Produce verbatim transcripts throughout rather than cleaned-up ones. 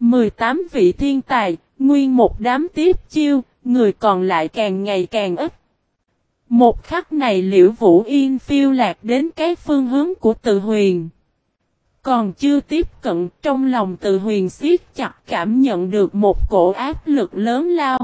mười tám vị thiên tài, nguyên một đám tiếp chiêu, người còn lại càng ngày càng ít. Một khắc này Liễu Vũ Yên phiêu lạc đến cái phương hướng của Từ Huyền. Còn chưa tiếp cận, trong lòng Từ Huyền siết chặt cảm nhận được một cổ áp lực lớn lao.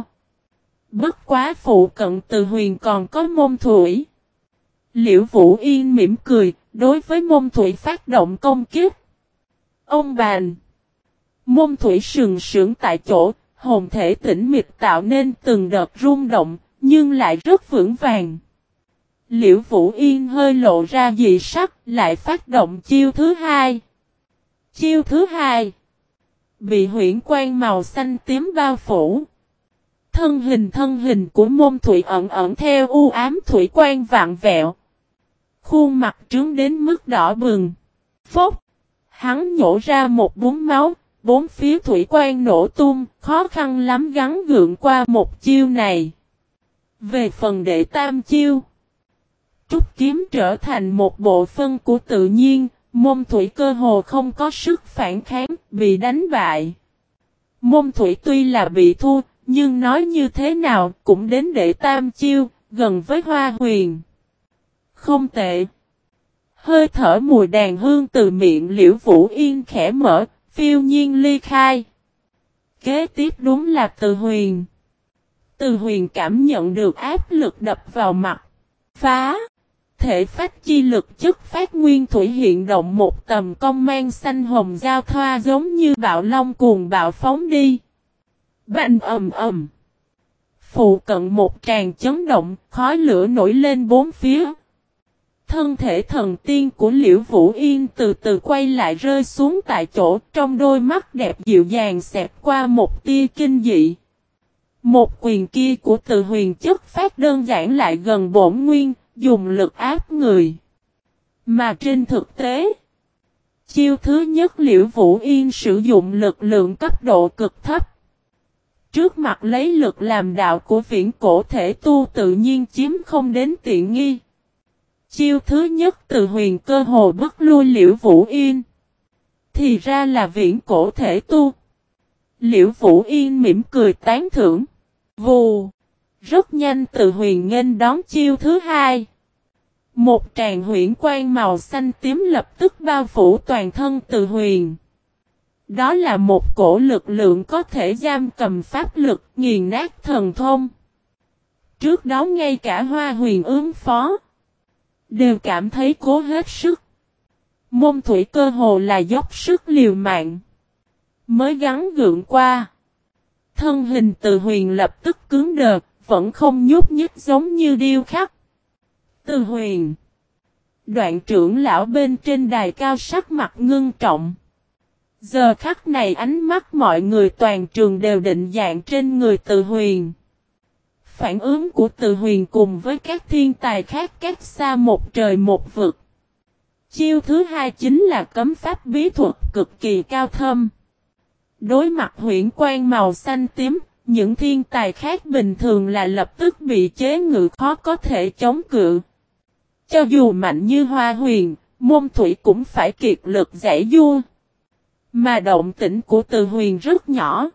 Bất quá phụ cận Từ Huyền còn có Môn Thủy. Liễu Vũ Yên mỉm cười, đối với Môn Thủy phát động công kích. Ông bàn. Môn Thủy sừng sững tại chỗ, hồn thể tĩnh mịch tạo nên từng đợt rung động, nhưng lại rất vững vàng. Liễu Vũ Yên hơi lộ ra dị sắc, lại phát động chiêu thứ hai. Chiêu thứ hai. Bị huyễn quang màu xanh tím bao phủ. Thân hình thân hình của Môn Thủy ẩn ẩn theo u ám thủy quang vạn vẹo. Khuôn mặt trướng đến mức đỏ bừng. Phốc. Hắn nhổ ra một búng máu. Bốn phía thủy quang nổ tung, khó khăn lắm gắn gượng qua một chiêu này. Về phần đệ tam chiêu, trúc kiếm trở thành một bộ phân của tự nhiên, Môn Thủy cơ hồ không có sức phản kháng, bị đánh bại. Môn Thủy tuy là bị thua, nhưng nói như thế nào cũng đến đệ tam chiêu, gần với Hoa Huyền. Không tệ. Hơi thở mùi đàn hương từ miệng Liễu Vũ Yên khẽ mở, phiêu nhiên ly khai. Kế tiếp đúng là Từ Huyền. Từ Huyền cảm nhận được áp lực đập vào mặt. Phá. Thể phách chi lực chất phát nguyên thủy hiện động một tầm công mang xanh hồng giao thoa giống như bạo long cuồng bạo phóng đi. Bành ầm ầm. Phụ cận một tràng chấn động, khói lửa nổi lên bốn phía. Thân thể thần tiên của Liễu Vũ Yên từ từ quay lại rơi xuống tại chỗ, trong đôi mắt đẹp dịu dàng xẹt qua một tia kinh dị. Một quyền kia của Từ Huyền chất phát đơn giản lại gần bổn nguyên, dùng lực áp người. Mà trên thực tế, chiêu thứ nhất Liễu Vũ Yên sử dụng lực lượng cấp độ cực thấp. Trước mặt lấy lực làm đạo của viễn cổ thể tu tự nhiên chiếm không đến tiện nghi. Chiêu thứ nhất Từ Huyền cơ hồ bức lui Liễu Vũ Yên. Thì ra là viễn cổ thể tu. Liễu Vũ Yên mỉm cười tán thưởng. Vù. Rất nhanh Từ Huyền nghênh đón chiêu thứ hai. Một tràng huyễn quang màu xanh tím lập tức bao phủ toàn thân Từ Huyền. Đó là một cổ lực lượng có thể giam cầm pháp lực, nghiền nát thần thông. Trước đó ngay cả Hoa Huyền ứng phó đều cảm thấy cố hết sức. Môn Thủy cơ hồ là dốc sức liều mạng mới gắng gượng qua. Thân hình Từ Huyền lập tức cứng đờ, vẫn không nhúc nhích giống như điêu khắc. Từ Huyền. Đoạn trưởng lão bên trên đài cao sắc mặt ngưng trọng. Giờ khắc này ánh mắt mọi người toàn trường đều định dạng trên người Từ Huyền. Phản ứng của Từ Huyền cùng với các thiên tài khác cách xa một trời một vực. Chiêu thứ hai chính là cấm pháp bí thuật cực kỳ cao thâm. Đối mặt huyễn quang màu xanh tím, những thiên tài khác bình thường là lập tức bị chế ngự khó có thể chống cự. Cho dù mạnh như Hoa Huyền, Môn Thủy cũng phải kiệt lực giải vua. Mà động tĩnh của Từ Huyền rất nhỏ.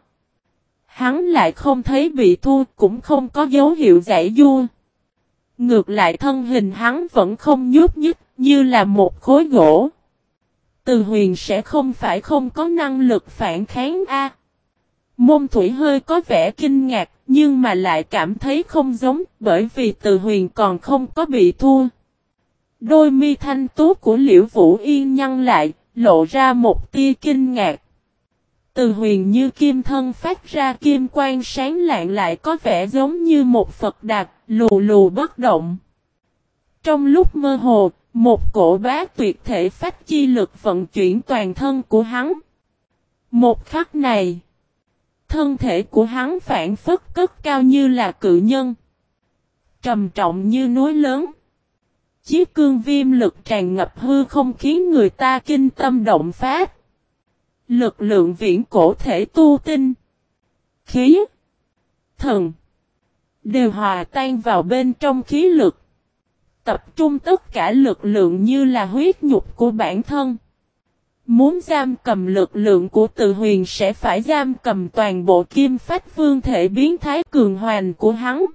Hắn lại không thấy bị thua, cũng không có dấu hiệu giải vua. Ngược lại thân hình hắn vẫn không nhúc nhích, như là một khối gỗ. Từ Huyền sẽ không phải không có năng lực phản kháng a. Môn Thủy hơi có vẻ kinh ngạc, nhưng mà lại cảm thấy không giống, bởi vì Từ Huyền còn không có bị thua. Đôi mi thanh tú của Liễu Vũ Yên nhăn lại, lộ ra một tia kinh ngạc. Từ Huyền như kim thân phát ra kim quang sáng lạng lại có vẻ giống như một Phật Đà, lù lù bất động. Trong lúc mơ hồ, một cổ bá tuyệt thể phách chi lực vận chuyển toàn thân của hắn. Một khắc này, thân thể của hắn phản phất cất cao như là cự nhân, trầm trọng như núi lớn. Chiếc cương viêm lực tràn ngập hư không khiến người ta kinh tâm động phát. Lực lượng viễn cổ thể tu tinh, khí, thần đều hòa tan vào bên trong khí lực. Tập trung tất cả lực lượng như là huyết nhục của bản thân. Muốn giam cầm lực lượng của Từ Huyền sẽ phải giam cầm toàn bộ kim phách vương thể biến thái cường hoành của hắn.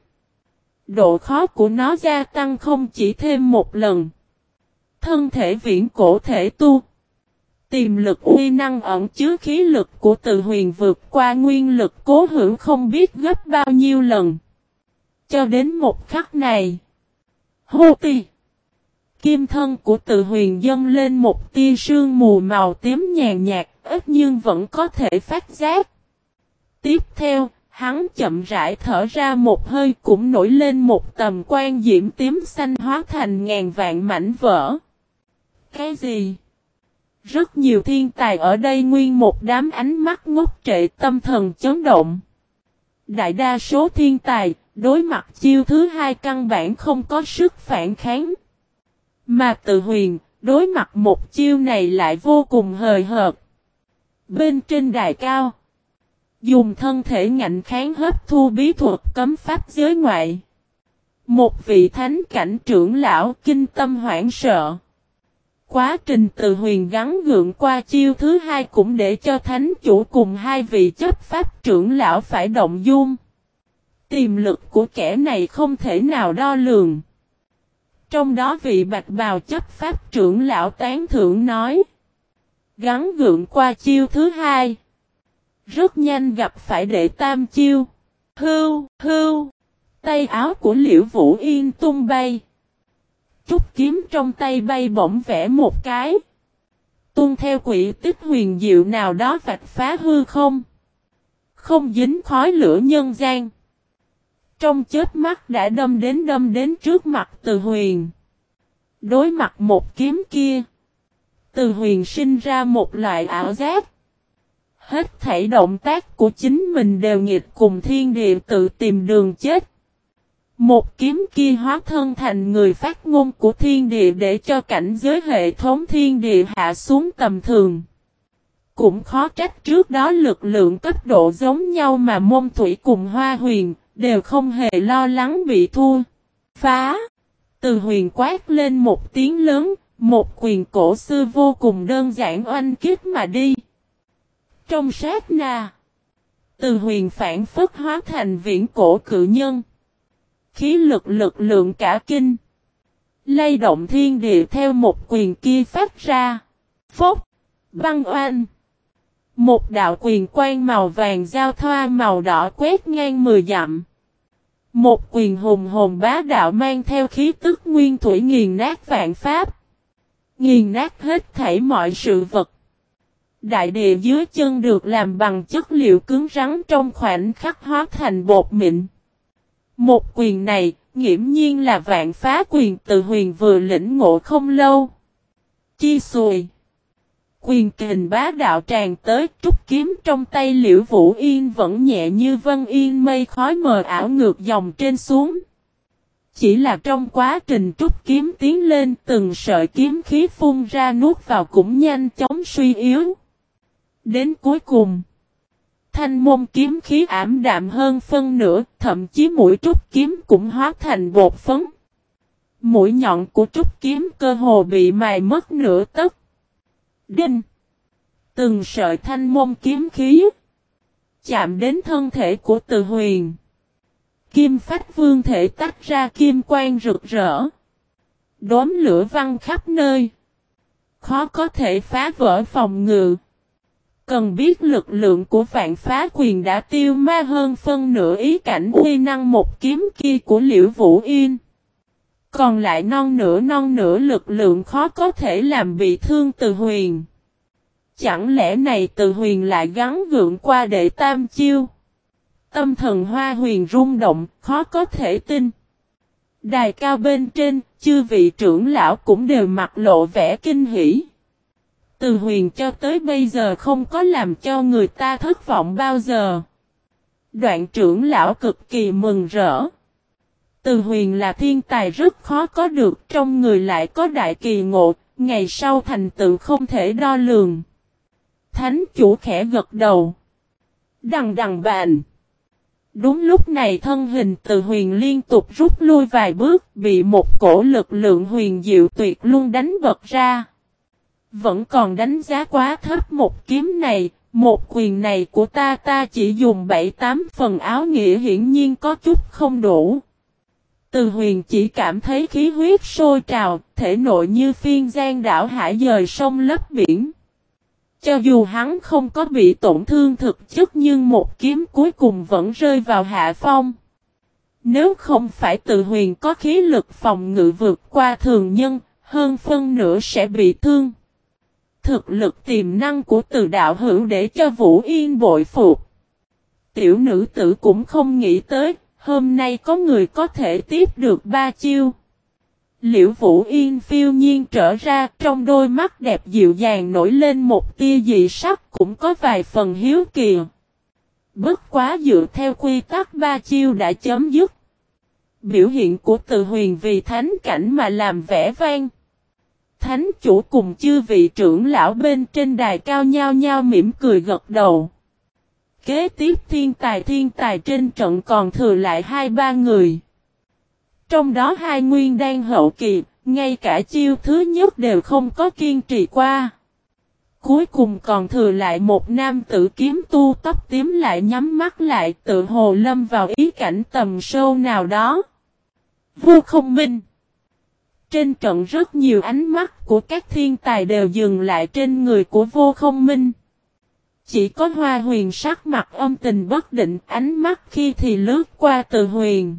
Độ khó của nó gia tăng không chỉ thêm một lần. Thân thể viễn cổ thể tu. Tiềm lực uy năng ẩn chứa khí lực của Từ Huyền vượt qua nguyên lực cố hữu không biết gấp bao nhiêu lần. Cho đến một khắc này. Hô tì. Kim thân của Từ Huyền dâng lên một tia sương mù màu tím nhàn nhạt, ít nhưng vẫn có thể phát giác. Tiếp theo, hắn chậm rãi thở ra một hơi cũng nổi lên một tầm quan diễm tím xanh hóa thành ngàn vạn mảnh vỡ. Cái gì? Rất nhiều thiên tài ở đây nguyên một đám ánh mắt ngốc trệ tâm thần chấn động. Đại đa số thiên tài, đối mặt chiêu thứ hai căn bản không có sức phản kháng. Mà Từ Huyền, đối mặt một chiêu này lại vô cùng hời hợt. Bên trên đài cao, dùng thân thể ngạnh kháng hấp thu bí thuật cấm pháp giới ngoại. Một vị thánh cảnh trưởng lão kinh tâm hoảng sợ. Quá trình Từ Huyền gắng gượng qua chiêu thứ hai cũng để cho thánh chủ cùng hai vị chấp pháp trưởng lão phải động dung. Tiềm lực của kẻ này không thể nào đo lường. Trong đó vị bạch bào chấp pháp trưởng lão tán thưởng nói. Gắng gượng qua chiêu thứ hai. Rất nhanh gặp phải đệ tam chiêu. Hưu, hưu. Tay áo của Liễu Vũ Yên tung bay. Trúc kiếm trong tay bay bổng vẽ một cái. Tuôn theo quỹ tích huyền diệu nào đó vạch phá hư không. Không dính khói lửa nhân gian. Trong chớp mắt đã đâm đến đâm đến trước mặt Từ Huyền. Đối mặt một kiếm kia. Từ Huyền sinh ra một loại ảo giác. Hết thảy động tác của chính mình đều nghịch cùng thiên địa tự tìm đường chết. Một kiếm kia hóa thân thành người phát ngôn của thiên địa để cho cảnh giới hệ thống thiên địa hạ xuống tầm thường. Cũng khó trách trước đó lực lượng cấp độ giống nhau mà Môn Thủy cùng Hoa Huyền đều không hề lo lắng bị thua. Phá! Từ Huyền quát lên một tiếng lớn, một quyền cổ xưa vô cùng đơn giản oanh kích mà đi. Trong sát na, Từ Huyền phản phất hóa thành viễn cổ cự nhân. Khí lực lực lượng cả kinh. Lay động thiên địa theo một quyền kia phát ra. Phốc! Băng oanh! Một đạo quyền quang màu vàng giao thoa màu đỏ quét ngang mười dặm. Một quyền hùng hồn bá đạo mang theo khí tức nguyên thủy nghiền nát vạn pháp. Nghiền nát hết thảy mọi sự vật. Đại địa dưới chân được làm bằng chất liệu cứng rắn trong khoảnh khắc hóa thành bột mịn. Một quyền này, nghiễm nhiên là vạn phá quyền Từ Huyền vừa lĩnh ngộ không lâu. Chi xùi. Quyền kình bá đạo tràn tới, trúc kiếm trong tay Liễu Vũ Yên vẫn nhẹ như vân yên mây khói mờ ảo ngược dòng trên xuống. Chỉ là trong quá trình trúc kiếm tiến lên, từng sợi kiếm khí phun ra nuốt vào cũng nhanh chóng suy yếu. Đến cuối cùng, thanh môn kiếm khí ảm đạm hơn phân nửa, thậm chí mũi trúc kiếm cũng hóa thành bột phấn. Mũi nhọn của trúc kiếm cơ hồ bị mài mất nửa tấc. Đinh! Từng sợi thanh môn kiếm khí chạm đến thân thể của Từ Huyền. Kim phách vương thể tách ra kim quang rực rỡ. Đốm lửa văng khắp nơi. Khó có thể phá vỡ phòng ngự. Cần biết lực lượng của vạn phá quyền đã tiêu ma hơn phân nửa ý cảnh uy năng một kiếm kia của Liễu Vũ Yên. Còn lại non nửa non nửa lực lượng khó có thể làm bị thương Từ Huyền. Chẳng lẽ này Từ Huyền lại gắng gượng qua đệ tam chiêu? Tâm thần Hoa Huyền rung động, khó có thể tin. Đài cao bên trên, chư vị trưởng lão cũng đều mặt lộ vẻ kinh hỉ. Từ Huyền cho tới bây giờ không có làm cho người ta thất vọng bao giờ. Đoạn trưởng lão cực kỳ mừng rỡ. Từ Huyền là thiên tài rất khó có được, trong người lại có đại kỳ ngộ, ngày sau thành tựu không thể đo lường. Thánh chủ khẽ gật đầu. Đằng đằng bàn. Đúng lúc này thân hình Từ Huyền liên tục rút lui vài bước, bị một cổ lực lượng huyền diệu tuyệt luôn đánh bật ra. Vẫn còn đánh giá quá thấp một kiếm này, một quyền này của ta ta chỉ dùng bảy tám phần áo nghĩa hiển nhiên có chút không đủ. Từ Huyền chỉ cảm thấy khí huyết sôi trào, thể nội như phiên giang đảo hải dời sông lấp biển. Cho dù hắn không có bị tổn thương thực chất nhưng một kiếm cuối cùng vẫn rơi vào hạ phong. Nếu không phải Từ Huyền có khí lực phòng ngự vượt qua thường nhân, hơn phân nửa sẽ bị thương. Thực lực tiềm năng của Từ đạo hữu để cho Vũ Yên bội phục. Tiểu nữ tử cũng không nghĩ tới, hôm nay có người có thể tiếp được ba chiêu. Liễu Vũ Yên phiêu nhiên trở ra, trong đôi mắt đẹp dịu dàng nổi lên một tia dị sắc, cũng có vài phần hiếu kỳ. Bất quá dựa theo quy tắc ba chiêu đã chấm dứt. Biểu hiện của Từ Huyền vì thánh cảnh mà làm vẻ vang. Thánh chủ cùng chư vị trưởng lão bên trên đài cao nhao nhao mỉm cười gật đầu. Kế tiếp thiên tài thiên tài trên trận còn thừa lại hai ba người. Trong đó hai nguyên đan hậu kỳ, ngay cả chiêu thứ nhất đều không có kiên trì qua. Cuối cùng còn thừa lại một nam tử kiếm tu tóc tím lại nhắm mắt lại tự hồ lâm vào ý cảnh tầm sâu nào đó. Vô Không Minh. Trên trận rất nhiều ánh mắt của các thiên tài đều dừng lại trên người của Vô Không Minh. Chỉ có Hoa Huyền sắc mặt âm tình bất định, ánh mắt khi thì lướt qua Từ Huyền.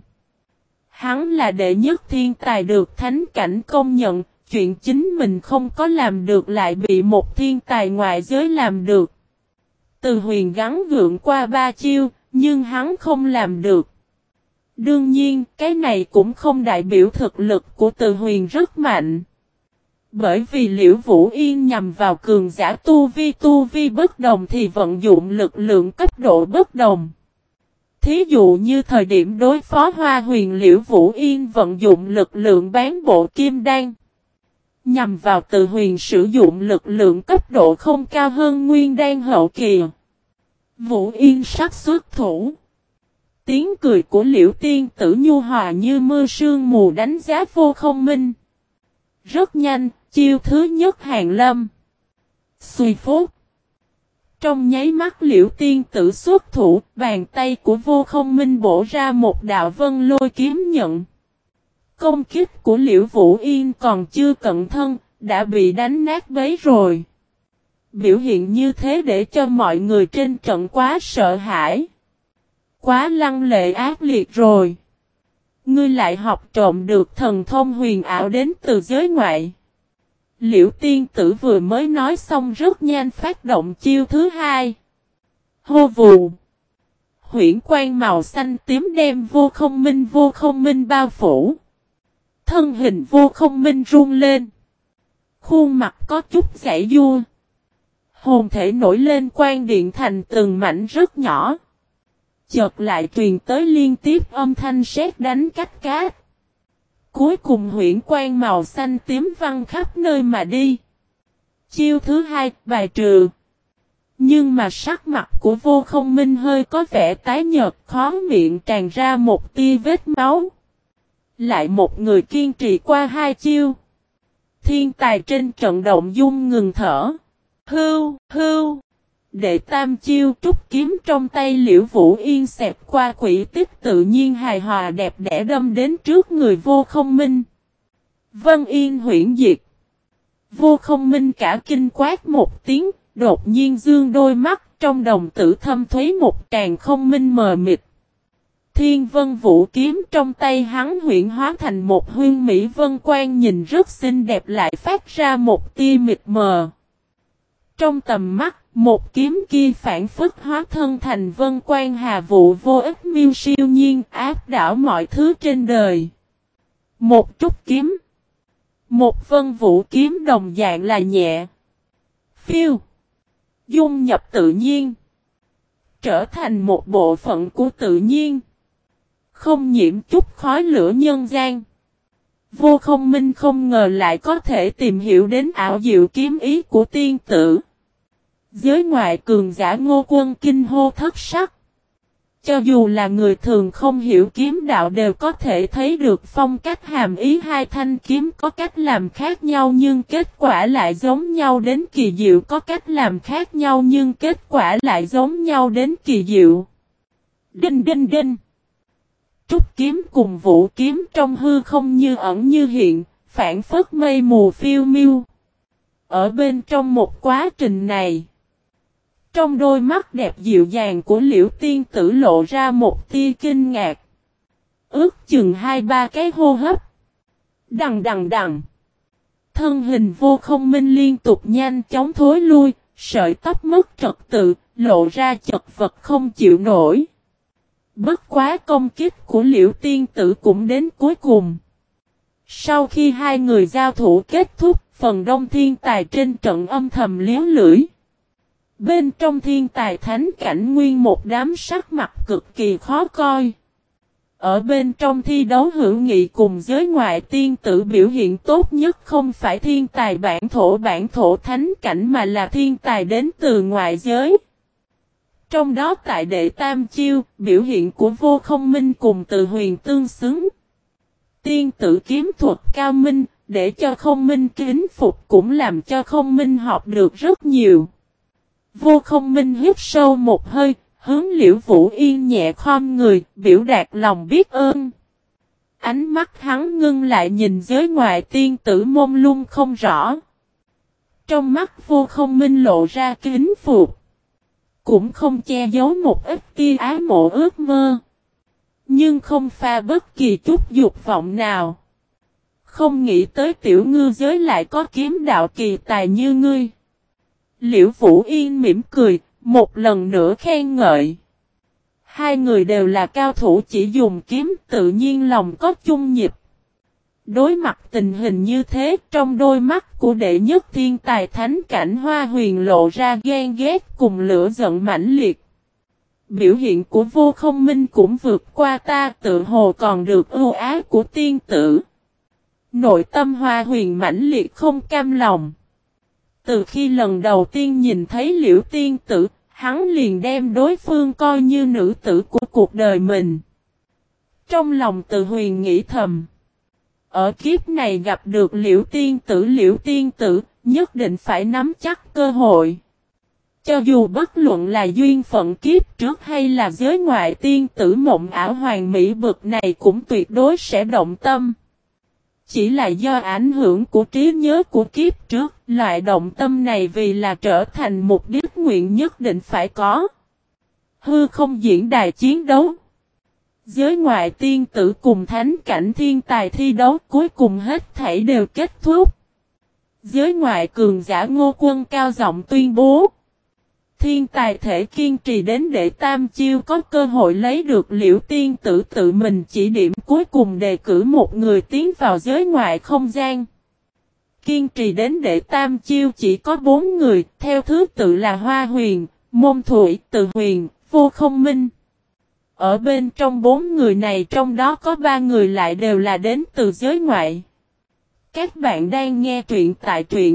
Hắn là đệ nhất thiên tài được thánh cảnh công nhận, chuyện chính mình không có làm được lại bị một thiên tài ngoại giới làm được. Từ Huyền gắng gượng qua ba chiêu, nhưng hắn không làm được. Đương nhiên, cái này cũng không đại biểu thực lực của Từ Huyền rất mạnh. Bởi vì Liễu Vũ Yên nhằm vào cường giả tu vi tu vi bất đồng thì vận dụng lực lượng cấp độ bất đồng. Thí dụ như thời điểm đối phó Hoa Huyền, Liễu Vũ Yên vận dụng lực lượng bán bộ kim đan. Nhằm vào Từ Huyền sử dụng lực lượng cấp độ không cao hơn nguyên đan hậu kỳ. Vũ Yên sắp xuất thủ. Tiếng cười của Liễu tiên tử nhu hòa như mưa sương mù đánh giá Vô Không Minh. Rất nhanh, chiêu thứ nhất hàng lâm. Xùi phốt. Trong nháy mắt Liễu tiên tử xuất thủ, bàn tay của Vô Không Minh bổ ra một đạo vân lôi kiếm nhận. Công kích của Liễu Vũ Yên còn chưa cận thân, đã bị đánh nát bấy rồi. Biểu hiện như thế để cho mọi người trên trận quá sợ hãi. Quá lăng lệ ác liệt rồi. Ngươi lại học trộm được thần thông huyền ảo đến từ giới ngoại. Liễu tiên tử vừa mới nói xong rất nhanh phát động chiêu thứ hai. Hô vù. Huyễn quang màu xanh tím đem Vô Không Minh Vô Không Minh bao phủ. Thân hình Vô Không Minh run lên. Khuôn mặt có chút giãy giụa. Hồn thể nổi lên quang điện thành từng mảnh rất nhỏ. Chợt lại truyền tới liên tiếp âm thanh sét đánh cách cát. Cuối cùng huyễn quang màu xanh tím văng khắp nơi mà đi. Chiêu thứ hai, bài trừ. Nhưng mà sắc mặt của Vô Không Minh hơi có vẻ tái nhợt, khó miệng tràn ra một tia vết máu. Lại một người kiên trì qua hai chiêu. Thiên tài trên trận động dung ngừng thở. Hưu, hưu. Đệ tam chiêu trúc kiếm trong tay Liễu Vũ Yên xẹp qua quỷ tích tự nhiên hài hòa đẹp đẽ đâm đến trước người Vô Không Minh. Vân Yên huyễn diệt. Vô Không Minh cả kinh quát một tiếng, đột nhiên dương đôi mắt trong đồng tử thâm thúy một tràng không minh mờ mịt. Thiên Vân Vũ kiếm trong tay hắn huyễn hóa thành một huyên mỹ vân quang nhìn rất xinh đẹp lại phát ra một tia mịt mờ. Trong tầm mắt, một kiếm kia phản phất hóa thân thành vân quang hà vụ vô ích miêu siêu nhiên áp đảo mọi thứ trên đời. Một trúc kiếm. Một vân vũ kiếm đồng dạng là nhẹ. Phiêu. Dung nhập tự nhiên. Trở thành một bộ phận của tự nhiên. Không nhiễm chút khói lửa nhân gian. Vô Không Minh không ngờ lại có thể tìm hiểu đến ảo diệu kiếm ý của tiên tử. Giới ngoại cường giả Ngô Quân kinh hô thất sắc. Cho dù là người thường không hiểu kiếm đạo đều có thể thấy được phong cách hàm ý hai thanh kiếm có cách làm khác nhau nhưng kết quả lại giống nhau đến kỳ diệu, có cách làm khác nhau nhưng kết quả lại giống nhau đến kỳ diệu. Đinh đinh đinh. Trúc kiếm cùng vũ kiếm trong hư không như ẩn như hiện, phản phất mây mù phiêu miêu. Ở bên trong một quá trình này, trong đôi mắt đẹp dịu dàng của Liễu Tiên Tử lộ ra một tia kinh ngạc. Ước chừng hai ba cái hô hấp. Đằng đằng đằng. Thân hình Vô Không Minh liên tục nhanh chóng thối lui, sợi tóc mất trật tự, lộ ra chật vật không chịu nổi. Bất quá công kích của Liễu Tiên Tử cũng đến cuối cùng. Sau khi hai người giao thủ kết thúc, phần đông thiên tài trên trận âm thầm liếu lưỡi. Bên trong thiên tài thánh cảnh nguyên một đám sắc mặt cực kỳ khó coi. Ở bên trong thi đấu hữu nghị cùng giới ngoại tiên tử biểu hiện tốt nhất không phải thiên tài bản thổ bản thổ thánh cảnh mà là thiên tài đến từ ngoại giới. Trong đó tại đệ tam chiêu, biểu hiện của Vô Không Minh cùng Từ Huyền tương xứng. Tiên tử kiếm thuật cao minh, để cho Không Minh kính phục cũng làm cho Không Minh học được rất nhiều. Vô Không Minh hít sâu một hơi, hướng Liễu Vũ Yên nhẹ khom người, biểu đạt lòng biết ơn. Ánh mắt hắn ngưng lại nhìn giới ngoại tiên tử mông lung không rõ. Trong mắt Vô Không Minh lộ ra kính phục. Cũng không che giấu một ít tia ái mộ ước mơ. Nhưng không pha bất kỳ chút dục vọng nào. Không nghĩ tới tiểu ngư giới lại có kiếm đạo kỳ tài như ngươi. Liễu Vũ Yên mỉm cười, một lần nữa khen ngợi. Hai người đều là cao thủ chỉ dùng kiếm, tự nhiên lòng có chung nhịp. Đối mặt tình hình như thế, trong đôi mắt của đệ nhất thiên tài thánh cảnh Hoa Huyền lộ ra ghen ghét cùng lửa giận mãnh liệt. Biểu hiện của Vô Không Minh cũng vượt qua ta, tự hồ còn được ưu ái của tiên tử. Nội tâm Hoa Huyền mãnh liệt không cam lòng. Từ khi lần đầu tiên nhìn thấy Liễu Tiên Tử, hắn liền đem đối phương coi như nữ tử của cuộc đời mình. Trong lòng Từ Huyền nghĩ thầm. Ở kiếp này gặp được Liễu Tiên Tử Liễu Tiên Tử, nhất định phải nắm chắc cơ hội. Cho dù bất luận là duyên phận kiếp trước hay là giới ngoại tiên tử mộng ảo hoàng mỹ bực này cũng tuyệt đối sẽ động tâm. Chỉ là do ảnh hưởng của trí nhớ của kiếp trước, loại động tâm này vì là trở thành mục đích nguyện nhất định phải có. Hư không diễn đài chiến đấu. Giới ngoại tiên tử cùng thánh cảnh thiên tài thi đấu cuối cùng hết thảy đều kết thúc. Giới ngoại cường giả Ngô Quân cao giọng tuyên bố. Thiên tài thể kiên trì đến đệ tam chiêu có cơ hội lấy được Liễu Tiên Tử tự mình chỉ điểm cuối cùng đề cử một người tiến vào giới ngoại không gian. Kiên trì đến đệ tam chiêu chỉ có bốn người, theo thứ tự là Hoa Huyền, Môn Thủy, Từ Huyền, Vô Không Minh. Ở bên trong bốn người này trong đó có ba người lại đều là đến từ giới ngoại. Các bạn đang nghe truyện tại truyện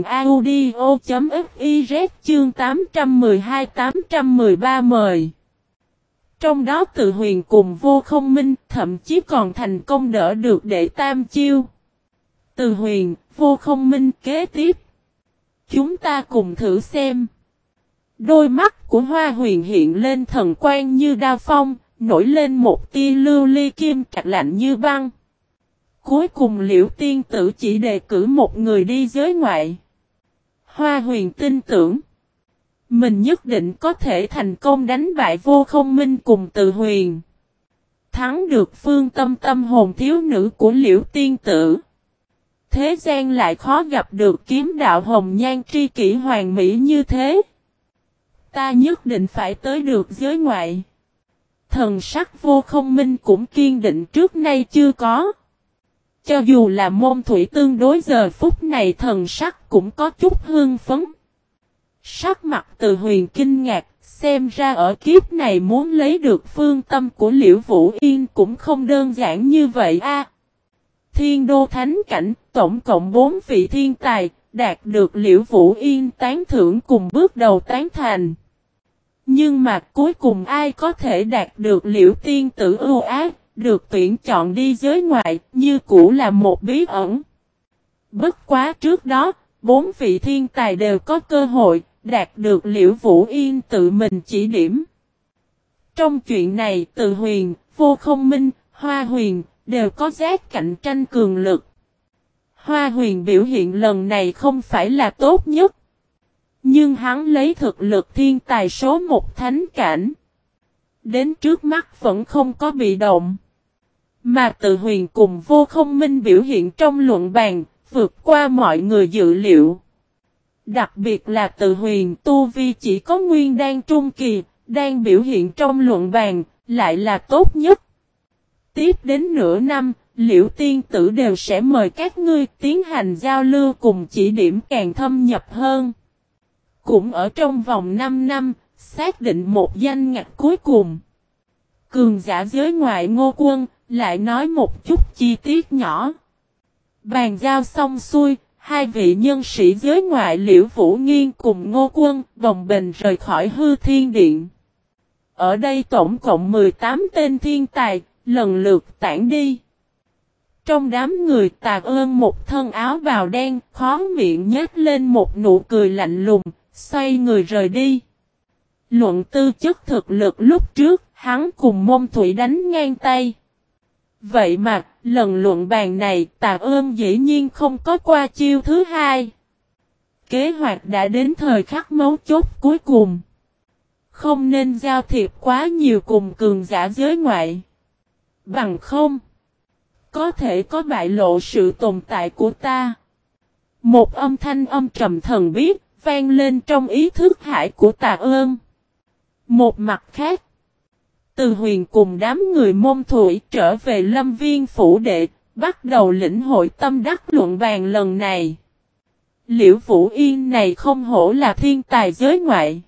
audio.fiz chương tám trăm mười hai tám trăm mười ba mời. Trong đó Từ Huyền cùng Vô Không Minh thậm chí còn thành công đỡ được đệ tam chiêu. Từ Huyền, Vô Không Minh kế tiếp. Chúng ta cùng thử xem. Đôi mắt của Hoa Huyền hiện lên thần quang như đao phong, nổi lên một tia lưu ly kim trạch lạnh như băng. Cuối cùng Liễu Tiên Tử chỉ đề cử một người đi giới ngoại. Hoa Huyền tin tưởng. Mình nhất định có thể thành công đánh bại Vô Không Minh cùng Từ Huyền. Thắng được phương tâm tâm hồn thiếu nữ của Liễu Tiên Tử. Thế gian lại khó gặp được kiếm đạo hồng nhan tri kỷ hoàng mỹ như thế. Ta nhất định phải tới được giới ngoại. Thần sắc Vô Không Minh cũng kiên định trước nay chưa có. Cho dù là Môn Thủy tương đối giờ phút này thần sắc cũng có chút hưng phấn. Sắc mặt Từ Huyền kinh ngạc, xem ra ở kiếp này muốn lấy được phương tâm của Liễu Vũ Yên cũng không đơn giản như vậy a. Thiên Đô Thánh Cảnh, tổng cộng bốn vị thiên tài, đạt được Liễu Vũ Yên tán thưởng cùng bước đầu tán thành. Nhưng mà cuối cùng ai có thể đạt được Liễu tiên tử ưu ái, được tuyển chọn đi giới ngoại, như cũ là một bí ẩn. Bất quá trước đó, bốn vị thiên tài đều có cơ hội, đạt được Liễu Vũ Yên tự mình chỉ điểm. Trong chuyện này, Từ Huyền, Vô Không Minh, Hoa Huyền, đều có giác cạnh tranh cường lực. Hoa Huyền biểu hiện lần này không phải là tốt nhất. Nhưng hắn lấy thực lực thiên tài số một thánh cảnh. Đến trước mắt vẫn không có bị động. Mà Từ Huyền cùng Vô Không Minh biểu hiện trong luận bàn, vượt qua mọi người dự liệu. Đặc biệt là Từ Huyền tu vi chỉ có nguyên đan trung kỳ, đang biểu hiện trong luận bàn, lại là tốt nhất. Tiếp đến nửa năm, Liễu tiên tử đều sẽ mời các ngươi tiến hành giao lưu cùng chỉ điểm càng thâm nhập hơn. Cũng ở trong vòng năm năm, xác định một danh ngạch cuối cùng. Cường giả giới ngoại Ngô Quân, lại nói một chút chi tiết nhỏ. Bàn giao xong xuôi, hai vị nhân sĩ giới ngoại Liễu Vũ Nghiên cùng Ngô Quân, bồng bềnh rời khỏi Hư Thiên Điện. Ở đây tổng cộng mười tám tên thiên tài, lần lượt tản đi. Trong đám người Tà Ơn một thân áo bào đen, khó miệng nhếch lên một nụ cười lạnh lùng, xoay người rời đi. Luận tư chất thực lực lúc trước, hắn cùng Môn Thủy đánh ngang tay. Vậy mà, lần luận bàn này Tà Ơn dĩ nhiên không có qua chiêu thứ hai. Kế hoạch đã đến thời khắc mấu chốt cuối cùng. Không nên giao thiệp quá nhiều cùng cường giả giới ngoại. Bằng không, có thể có bại lộ sự tồn tại của ta. Một âm thanh âm trầm thần biết, vang lên trong ý thức hải của Tà Ơn. Một mặt khác, Từ Huyền cùng đám người Môn Thủy trở về Lâm Viên phủ đệ, bắt đầu lĩnh hội tâm đắc luận bàn lần này. Liễu Vũ Yên này không hổ là thiên tài giới ngoại.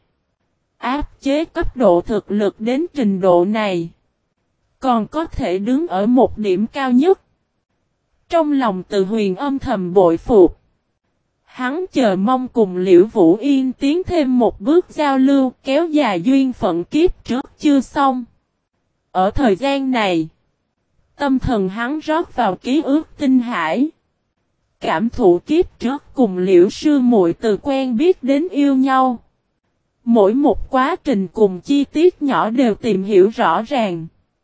Áp chế cấp độ thực lực đến trình độ này. Còn có thể đứng ở một điểm cao nhất. Trong lòng Từ Huyền âm thầm bội phục. Hắn chờ mong cùng Liễu Vũ Yên tiến thêm một bước giao lưu, kéo dài duyên phận kiếp trước chưa xong. Ở thời gian này, tâm thần hắn rót vào ký ức tinh hải. Cảm thụ kiếp trước cùng Liễu sư muội từ quen biết đến yêu nhau. Mỗi một quá trình cùng chi tiết nhỏ đều tìm hiểu rõ ràng.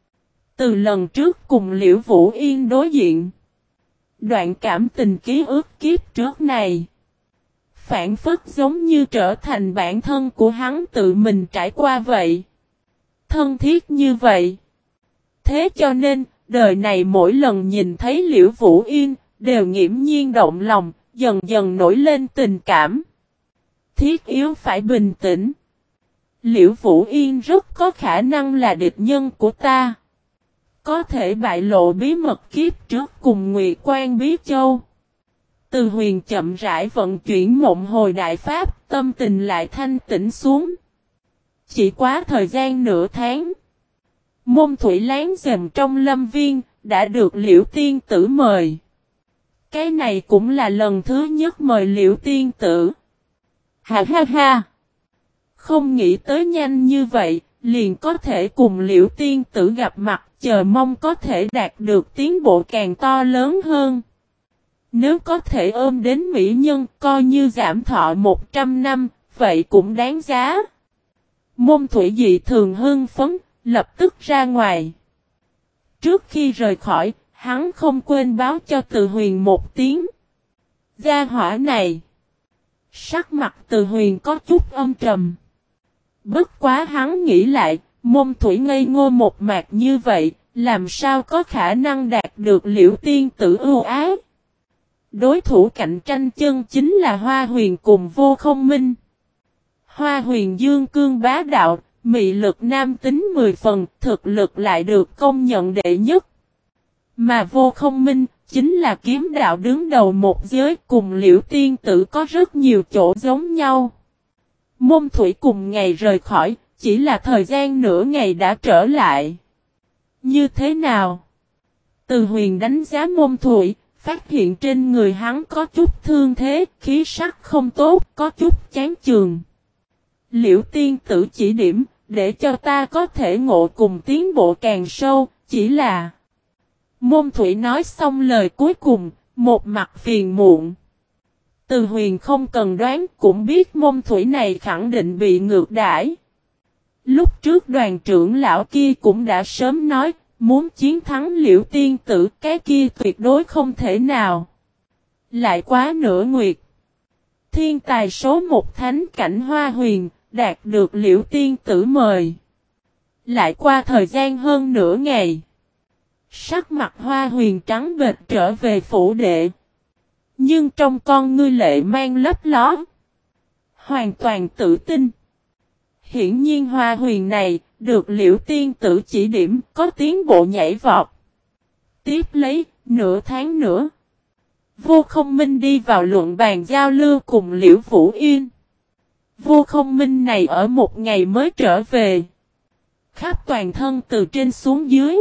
Từ lần trước cùng Liễu Vũ Yên đối diện. Đoạn cảm tình ký ức kiếp trước này. Phản phất giống như trở thành bản thân của hắn tự mình trải qua vậy. Thân thiết như vậy. Thế cho nên, đời này mỗi lần nhìn thấy Liễu Vũ Yên, đều nghiễm nhiên động lòng, dần dần nổi lên tình cảm. Thiết yếu phải bình tĩnh. Liễu Vũ Yên rất có khả năng là địch nhân của ta. Có thể bại lộ bí mật kiếp trước cùng Ngụy Quan Bí Châu. Từ Huyền chậm rãi vận chuyển mộng hồi đại pháp, tâm tình lại thanh tĩnh xuống. Chỉ quá thời gian nửa tháng. Môn Thủy láng giềng trong Lâm Viên, đã được Liễu tiên tử mời. Cái này cũng là lần thứ nhất mời Liễu tiên tử. Ha ha ha! Không nghĩ tới nhanh như vậy, liền có thể cùng Liễu tiên tử gặp mặt, chờ mong có thể đạt được tiến bộ càng to lớn hơn. Nếu có thể ôm đến mỹ nhân coi như giảm thọ một trăm năm, vậy cũng đáng giá. Môn Thủy dị thường hưng phấn, lập tức ra ngoài. Trước khi rời khỏi, hắn không quên báo cho Từ Huyền một tiếng. Gia hỏa này. Sắc mặt Từ Huyền có chút âm trầm. Bất quá hắn nghĩ lại, Môn Thủy ngây ngô một mạc như vậy, làm sao có khả năng đạt được Liễu tiên tử ưu ái. Đối thủ cạnh tranh chân chính là Hoa Huyền cùng Vô Không Minh. Hoa Huyền dương cương bá đạo, mị lực nam tính mười phần, thực lực lại được công nhận đệ nhất. Mà Vô Không Minh, chính là kiếm đạo đứng đầu một giới, cùng Liễu tiên tử có rất nhiều chỗ giống nhau. Môn Thủy cùng ngày rời khỏi, chỉ là thời gian nửa ngày đã trở lại. Như thế nào? Từ Huyền đánh giá Môn Thủy, phát hiện trên người hắn có chút thương thế, khí sắc không tốt, có chút chán chường. Liễu tiên tử chỉ điểm, để cho ta có thể ngộ cùng tiến bộ càng sâu, chỉ là... Môn Thủy nói xong lời cuối cùng, một mặt phiền muộn. Từ Huyền không cần đoán cũng biết Môn Thủy này khẳng định bị ngược đãi. Lúc trước đoàn trưởng lão kia cũng đã sớm nói, muốn chiến thắng Liễu tiên tử cái kia tuyệt đối không thể nào. Lại quá nửa nguyệt. Thiên tài số một thánh cảnh Hoa Huyền, đạt được Liễu tiên tử mời. Lại qua thời gian hơn nửa ngày. Sắc mặt Hoa Huyền trắng bệch trở về phủ đệ. Nhưng trong con ngươi lệ mang lấp ló. Hoàn toàn tự tin. Hiển nhiên Hoa Huyền này, được Liễu tiên tử chỉ điểm, có tiến bộ nhảy vọt. Tiếp lấy, nửa tháng nữa. Vô Không Minh đi vào luận bàn giao lưu cùng Liễu Vũ Yên. Vô Không Minh này ở một ngày mới trở về. Khắp toàn thân từ trên xuống dưới.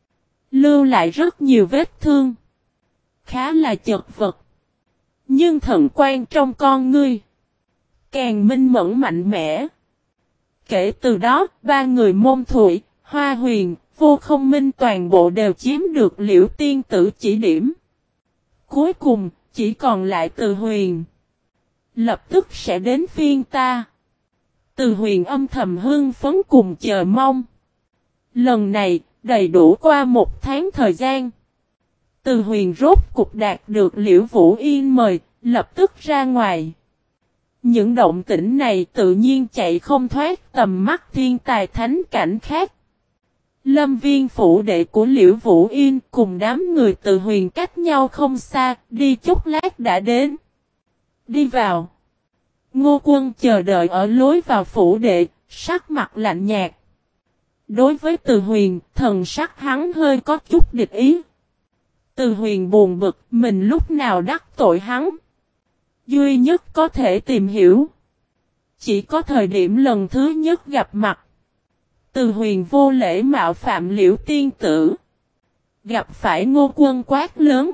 Lưu lại rất nhiều vết thương. Khá là chật vật. Nhưng thần quan trong con ngươi. Càng minh mẫn mạnh mẽ. Kể từ đó, ba người Môn Thủy, Hoa Huyền, Vô Không Minh toàn bộ đều chiếm được Liễu tiên tử chỉ điểm. Cuối cùng, chỉ còn lại Từ Huyền. Lập tức sẽ đến phiên ta. Từ Huyền âm thầm hưng phấn cùng chờ mong. Lần này, đầy đủ qua một tháng thời gian. Từ Huyền rốt cục đạt được Liễu Vũ Yên mời, lập tức ra ngoài. Những động tĩnh này tự nhiên chạy không thoát tầm mắt thiên tài thánh cảnh khác. Lâm viên phủ đệ của Liễu Vũ Yên cùng đám người Từ Huyền cách nhau không xa, đi chút lát đã đến. Đi vào. Ngô Quân chờ đợi ở lối vào phủ đệ, sắc mặt lạnh nhạt. Đối với Từ Huyền, thần sắc hắn hơi có chút địch ý. Từ Huyền buồn bực, mình lúc nào đắc tội hắn. Duy nhất có thể tìm hiểu. Chỉ có thời điểm lần thứ nhất gặp mặt. Từ Huyền vô lễ mạo phạm Liễu tiên tử. Gặp phải Ngô Quân quát lớn.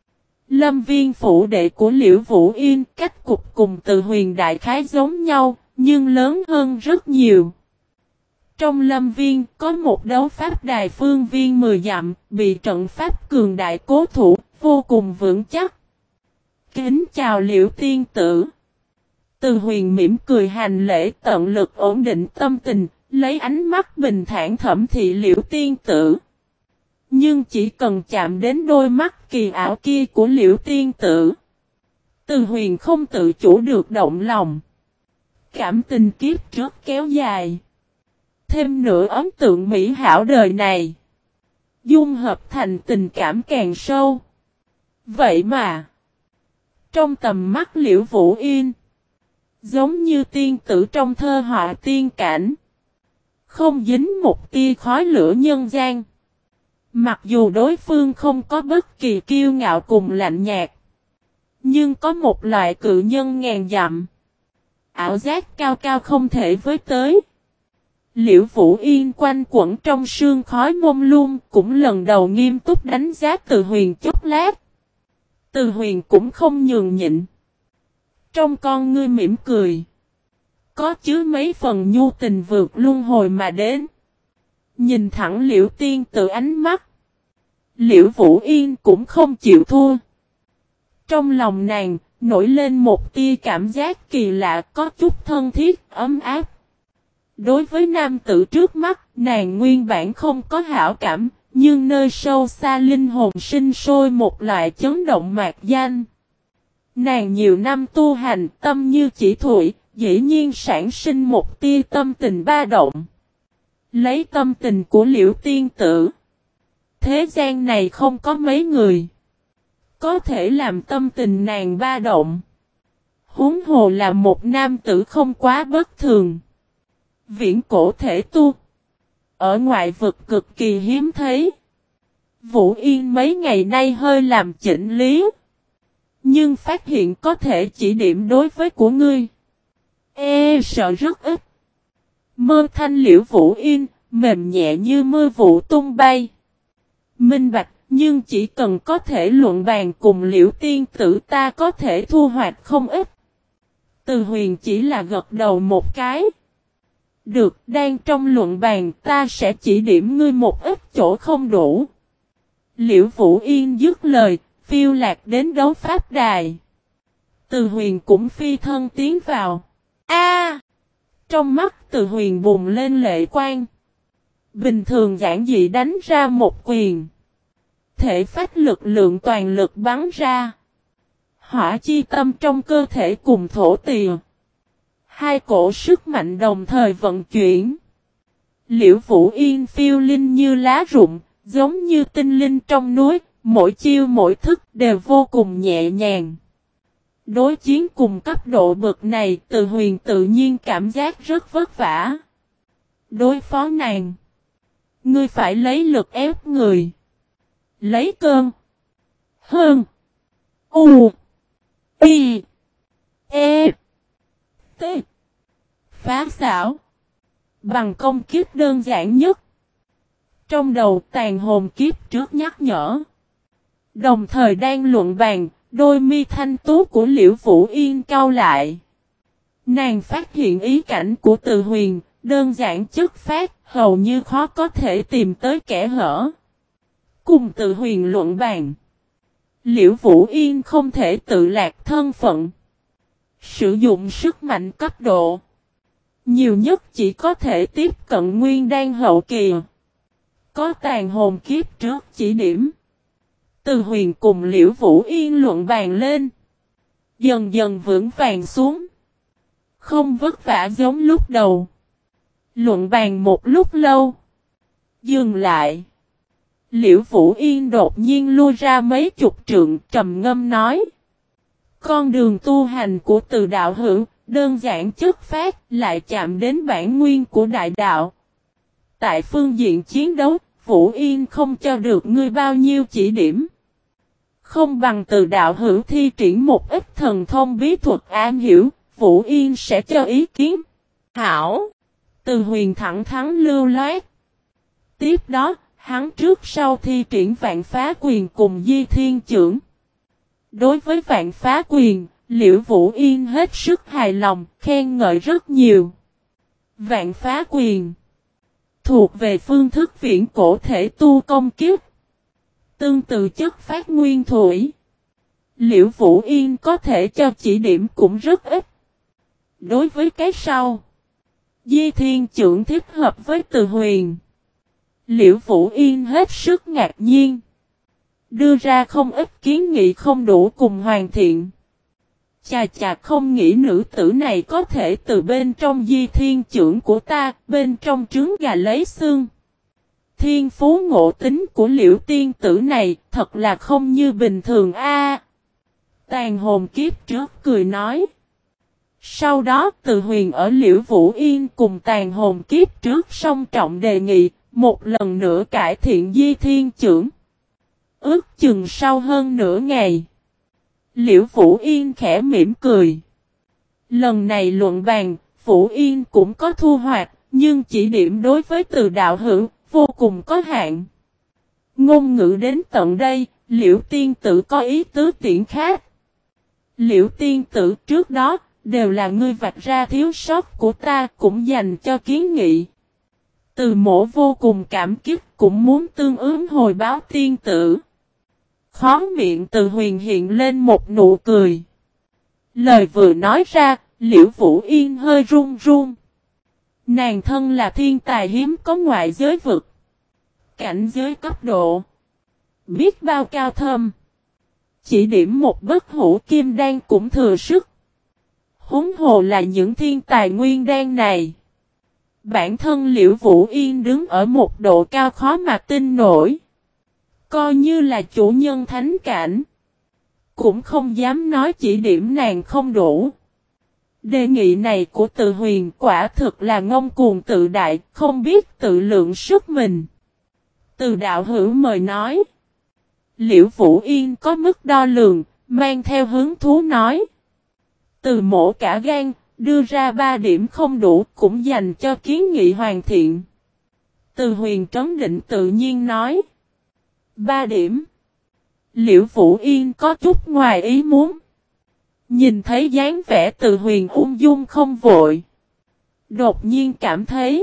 Lâm viên phủ đệ của Liễu Vũ Yên cách cục cùng Từ Huyền đại khái giống nhau, nhưng lớn hơn rất nhiều. Trong lâm viên có một đấu pháp đài phương viên mười dặm, bị trận pháp cường đại cố thủ, vô cùng vững chắc. Kính chào Liễu tiên tử. Từ Huyền mỉm cười hành lễ tận lực ổn định tâm tình, lấy ánh mắt bình thản thẩm thị Liễu tiên tử. Nhưng chỉ cần chạm đến đôi mắt kỳ ảo kia của Liễu tiên tử. Từ Huyền không tự chủ được động lòng. Cảm tình kiếp trước kéo dài. Thêm nữa ấn tượng mỹ hảo đời này. Dung hợp thành tình cảm càng sâu. Vậy mà. Trong tầm mắt Liễu Vũ Yên. Giống như tiên tử trong thơ họa tiên cảnh. Không dính một tia khói lửa nhân gian. Mặc dù đối phương không có bất kỳ kiêu ngạo cùng lạnh nhạt. Nhưng có một loại cự nhân ngàn dặm. Ảo giác cao cao không thể với tới. Liễu Vũ Yên quanh quẩn trong sương khói mông lung cũng lần đầu nghiêm túc đánh giá Từ Huyền chốc lát. Từ Huyền cũng không nhường nhịn. Trong con ngươi mỉm cười. Có chứa mấy phần nhu tình vượt luân hồi mà đến. Nhìn thẳng Liễu tiên tử ánh mắt. Liễu Vũ Yên cũng không chịu thua. Trong lòng nàng nổi lên một tia cảm giác kỳ lạ có chút thân thiết ấm áp. Đối với nam tử trước mắt, nàng nguyên bản không có hảo cảm, nhưng nơi sâu xa linh hồn sinh sôi một loại chấn động mạc danh. Nàng nhiều năm tu hành, tâm như chỉ thủy, dĩ nhiên sản sinh một tia tâm tình ba động. Lấy tâm tình của Liễu tiên tử. Thế gian này không có mấy người có thể làm tâm tình nàng ba động. Huống hồ là một nam tử không quá bất thường. Viễn cổ thể tu. Ở ngoại vực cực kỳ hiếm thấy. Vũ Yên mấy ngày nay hơi làm chỉnh lý. Nhưng phát hiện có thể chỉ điểm đối với của ngươi. E sợ rất ít. Mơ thanh Liễu Vũ Yên, mềm nhẹ như mưa vụ tung bay. Minh bạch, nhưng chỉ cần có thể luận bàn cùng Liễu tiên tử ta có thể thu hoạch không ít. Từ Huyền chỉ là gật đầu một cái. Được, đang trong luận bàn ta sẽ chỉ điểm ngươi một ít chỗ không đủ. Liễu Vũ Yên dứt lời, phiêu lạc đến đấu pháp đài. Từ Huyền cũng phi thân tiến vào. A! Trong mắt Từ Huyền bùng lên lệ quang. Bình thường giản dị đánh ra một quyền. Thể phách lực lượng toàn lực bắn ra. Hỏa chi tâm trong cơ thể cùng thổ tìa. Hai cổ sức mạnh đồng thời vận chuyển. Liễu Vũ Yên phiêu linh như lá rụng, giống như tinh linh trong núi, mỗi chiêu mỗi thức đều vô cùng nhẹ nhàng. Đối chiến cùng cấp độ bậc này, Từ Huyền tự nhiên cảm giác rất vất vả. Đối phó nàng, ngươi phải lấy lực ép người. Lấy cơn. Hơn. U. Y. E. T. Phá xảo. Bằng công kiếp đơn giản nhất. Trong đầu tàn hồn kiếp trước nhắc nhở. Đồng thời đang luận bàn, đôi mi thanh tú của Liễu Vũ Yên cau lại. Nàng phát hiện ý cảnh của Từ Huyền, đơn giản chất phát, hầu như khó có thể tìm tới kẻ hở. Cùng Từ Huyền luận bàn. Liễu Vũ Yên không thể tự lạc thân phận. Sử dụng sức mạnh cấp độ. Nhiều nhất chỉ có thể tiếp cận nguyên đan hậu kỳ. Có tàn hồn kiếp trước chỉ điểm. Từ Huyền cùng Liễu Vũ Yên luận bàn lên. Dần dần vững vàng xuống. Không vất vả giống lúc đầu. Luận bàn một lúc lâu. Dừng lại. Liễu Vũ Yên đột nhiên lui ra mấy chục trượng trầm ngâm nói. Con đường tu hành của Từ đạo hữu, đơn giản chất phát, lại chạm đến bản nguyên của đại đạo. Tại phương diện chiến đấu, Vũ Yên không cho được ngươi bao nhiêu chỉ điểm. Không bằng Từ đạo hữu thi triển một ít thần thông bí thuật am hiểu, Vũ Yên sẽ cho ý kiến. Hảo! Từ Huyền thẳng thắn lưu loát. Tiếp đó, hắn trước sau thi triển vạn phá quyền cùng Di Thiên Chưởng. Đối với vạn phá quyền, Liễu Vũ Yên hết sức hài lòng, khen ngợi rất nhiều. Vạn phá quyền thuộc về phương thức viễn cổ thể tu công kiếp. Tương tự chất phát nguyên thủy. Liễu Vũ Yên có thể cho chỉ điểm cũng rất ít. Đối với cái sau, Di Thiên Chưởng thích hợp với Từ Huyền. Liễu Vũ Yên hết sức ngạc nhiên. Đưa ra không ít kiến nghị không đủ cùng hoàn thiện. Chà chà, không nghĩ nữ tử này có thể từ bên trong Di Thiên Chưởng của ta, bên trong trứng gà lấy xương. Thiên phú ngộ tính của Liễu tiên tử này thật là không như bình thường a. Tàn hồn kiếp trước cười nói. Sau đó Từ Huyền ở Liễu Vũ Yên cùng tàn hồn kiếp trước song trọng đề nghị, một lần nữa cải thiện Di Thiên Chưởng. Ước chừng sau hơn nửa ngày. Liễu Vũ Yên khẽ mỉm cười. Lần này luận bàn, Vũ Yên cũng có thu hoạch, nhưng chỉ điểm đối với Từ đạo hữu, vô cùng có hạn. Ngôn ngữ đến tận đây, Liễu tiên tử có ý tứ tiễn khác. Liễu tiên tử trước đó, đều là ngươi vạch ra thiếu sót của ta, cũng dành cho kiến nghị. Từ mổ vô cùng cảm kích, cũng muốn tương ứng hồi báo tiên tử. Khó miệng Từ Huyền hiện lên một nụ cười. Lời vừa nói ra, Liễu Vũ Yên hơi run run. Nàng thân là thiên tài hiếm có ngoại giới vực. Cảnh giới cấp độ. Biết bao cao thâm. Chỉ điểm một bất hủ kim đan cũng thừa sức. Huống hồ là những thiên tài nguyên đan này. Bản thân Liễu Vũ Yên đứng ở một độ cao khó mà tin nổi. Coi như là chủ nhân thánh cảnh. Cũng không dám nói chỉ điểm nàng không đủ. Đề nghị này của Từ Huyền quả thực là ngông cuồng tự đại, không biết tự lượng sức mình. Từ đạo hữu mời nói. Liễu Vũ Yên có mức đo lường, mang theo hứng thú nói. Từ mổ cả gan, đưa ra ba điểm không đủ cũng dành cho kiến nghị hoàn thiện. Từ Huyền trấn định tự nhiên nói. Ba điểm. Liễu Vũ Yên có chút ngoài ý muốn. Nhìn thấy dáng vẻ Từ Huyền ung dung không vội. Đột nhiên cảm thấy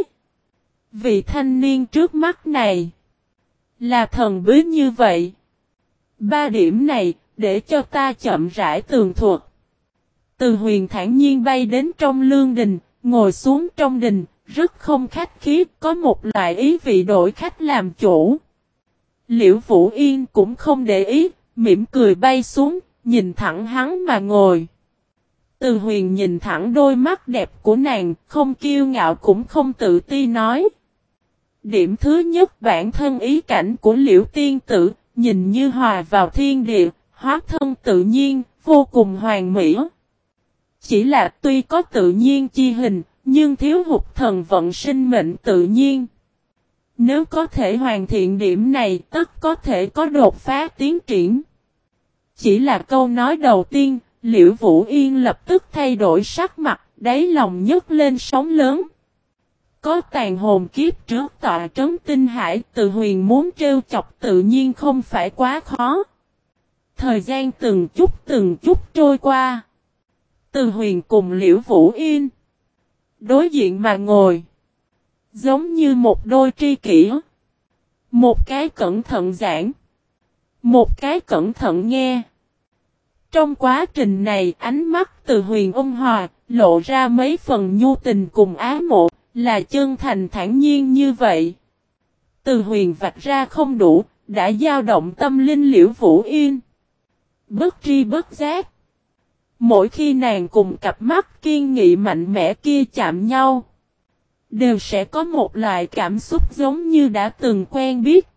vị thanh niên trước mắt này là thần bí như vậy. Ba điểm này để cho ta chậm rãi tường thuật. Từ Huyền thản nhiên bay đến trong lương đình, ngồi xuống trong đình, rất không khách khí, có một loại ý vị đổi khách làm chủ. Liễu Vũ Yên cũng không để ý, mỉm cười bay xuống, nhìn thẳng hắn mà ngồi. Từ Huyền nhìn thẳng đôi mắt đẹp của nàng, không kiêu ngạo cũng không tự ti nói. Điểm thứ nhất, bản thân ý cảnh của Liễu tiên tử, nhìn như hòa vào thiên địa, hóa thân tự nhiên, vô cùng hoàn mỹ. Chỉ là tuy có tự nhiên chi hình, nhưng thiếu hụt thần vận sinh mệnh tự nhiên. Nếu có thể hoàn thiện điểm này, tất có thể có đột phá tiến triển. Chỉ là câu nói đầu tiên, Liễu Vũ Yên lập tức thay đổi sắc mặt, đáy lòng nhấc lên sóng lớn. Có tàn hồn kiếp trước tọa trấn tinh hải, Từ Huyền muốn trêu chọc tự nhiên không phải quá khó. Thời gian từng chút từng chút trôi qua. Từ Huyền cùng Liễu Vũ Yên đối diện mà ngồi, giống như một đôi tri kỷ. Một cái cẩn thận giảng, một cái cẩn thận nghe. Trong quá trình này, ánh mắt Từ Huyền ôn hòa, lộ ra mấy phần nhu tình cùng ái mộ, là chân thành thản nhiên như vậy. Từ Huyền vạch ra không đủ, đã dao động tâm linh Liễu Vũ Yên. Bất tri bất giác, mỗi khi nàng cùng cặp mắt kiên nghị mạnh mẽ kia chạm nhau, đều sẽ có một loại cảm xúc giống như đã từng quen biết.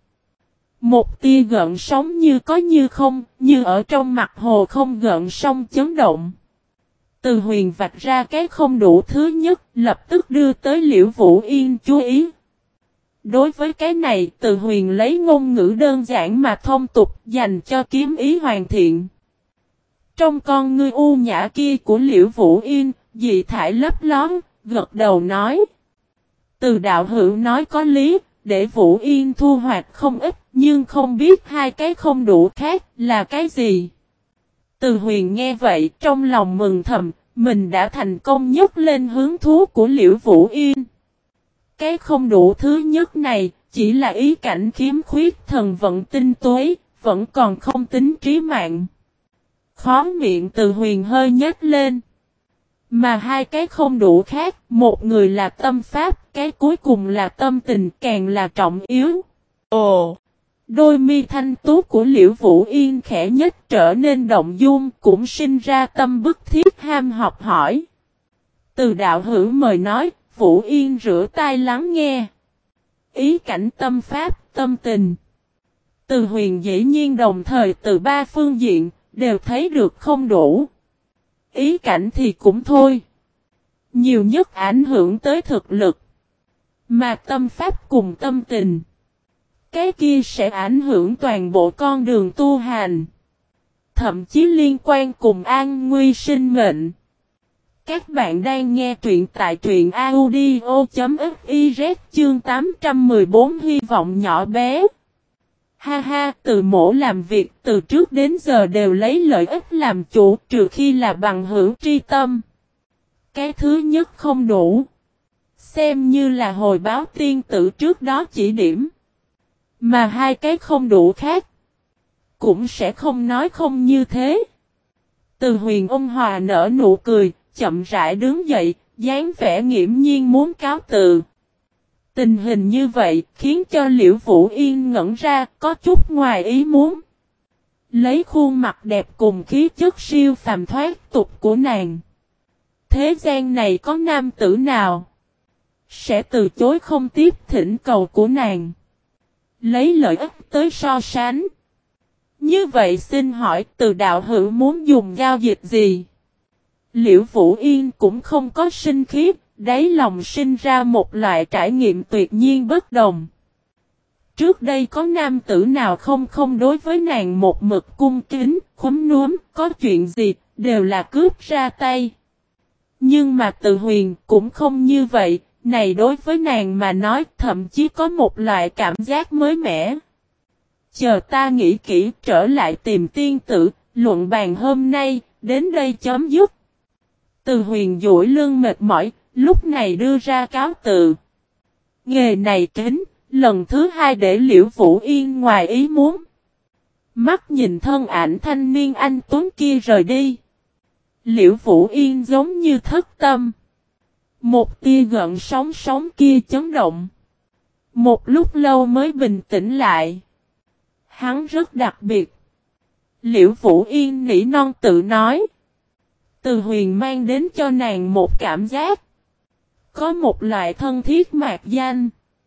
Một tia gợn sóng như có như không, như ở trong mặt hồ không gợn sóng chấn động. Từ Huyền vạch ra cái không đủ thứ nhất, lập tức đưa tới Liễu Vũ Yên chú ý. Đối với cái này, Từ Huyền lấy ngôn ngữ đơn giản mà thông tục, dành cho kiếm ý hoàn thiện. Trong con ngươi u nhã kia của Liễu Vũ Yên, dị thải lấp lón, gật đầu nói. Từ đạo hữu nói có lý, để Vũ Yên thu hoạch không ít, nhưng không biết hai cái không đủ khác là cái gì. Từ Huyền nghe vậy, trong lòng mừng thầm, mình đã thành công nhấc lên hứng thú của Liễu Vũ Yên. Cái không đủ thứ nhất này, chỉ là ý cảnh khiếm khuyết thần vận tinh tuế, vẫn còn không tính trí mạng. Khó miệng Từ Huyền hơi nhếch lên. Mà hai cái không đủ khác, một người là tâm pháp, cái cuối cùng là tâm tình, càng là trọng yếu. Ồ! Đôi mi thanh tú của Liễu Vũ Yên khẽ nhếch trở nên động dung, cũng sinh ra tâm bức thiết ham học hỏi. Từ đạo hữu mời nói, Vũ Yên rửa tai lắng nghe. Ý cảnh tâm pháp, tâm tình. Từ Huyền dĩ nhiên đồng thời từ ba phương diện, đều thấy được không đủ. Ý cảnh thì cũng thôi. Nhiều nhất ảnh hưởng tới thực lực. Mà tâm pháp cùng tâm tình, cái kia sẽ ảnh hưởng toàn bộ con đường tu hành. Thậm chí liên quan cùng an nguy sinh mệnh. Các bạn đang nghe truyện tại truyện audio chấm fiz chương tám trăm mười bốn hy vọng nhỏ bé. Ha ha, Từ mỗ làm việc từ trước đến giờ đều lấy lợi ích làm chủ, trừ khi là bằng hữu tri tâm. Cái thứ nhất không đủ. Xem như là hồi báo tiên tử trước đó chỉ điểm. Mà hai cái không đủ khác, cũng sẽ không nói không như thế. Từ Huyền ôn hòa nở nụ cười, chậm rãi đứng dậy, dáng vẻ nghiễm nhiên muốn cáo từ. Tình hình như vậy khiến cho Liễu Vũ Yên ngẩn ra, có chút ngoài ý muốn. Lấy khuôn mặt đẹp cùng khí chất siêu phàm thoát tục của nàng, thế gian này có nam tử nào sẽ từ chối không tiếp thỉnh cầu của nàng, lấy lợi ích tới so sánh. Như vậy xin hỏi Từ đạo hữu muốn dùng giao dịch gì? Liễu Vũ Yên cũng không có sinh khí, đáy lòng sinh ra một loại trải nghiệm tuyệt nhiên bất đồng. Trước đây có nam tử nào không không đối với nàng một mực cung kính, khúm núm, có chuyện gì, đều là cướp ra tay. Nhưng mà Từ Huyền cũng không như vậy, này đối với nàng mà nói thậm chí có một loại cảm giác mới mẻ. Chờ ta nghĩ kỹ trở lại tìm tiên tử, luận bàn hôm nay, đến đây chấm dứt. Từ Huyền duỗi lưng mệt mỏi, lúc này đưa ra cáo từ. Nghề này kính, lần thứ hai để Liễu Vũ Yên ngoài ý muốn. Mắt nhìn thân ảnh thanh niên anh tuấn kia rời đi. Liễu Vũ Yên giống như thất tâm. Một tia gợn sóng sóng kia chấn động. Một lúc lâu mới bình tĩnh lại. Hắn rất đặc biệt. Liễu Vũ Yên nỉ non tự nói. Từ Huyền mang đến cho nàng một cảm giác. Có một loại thân thiết mạc danh.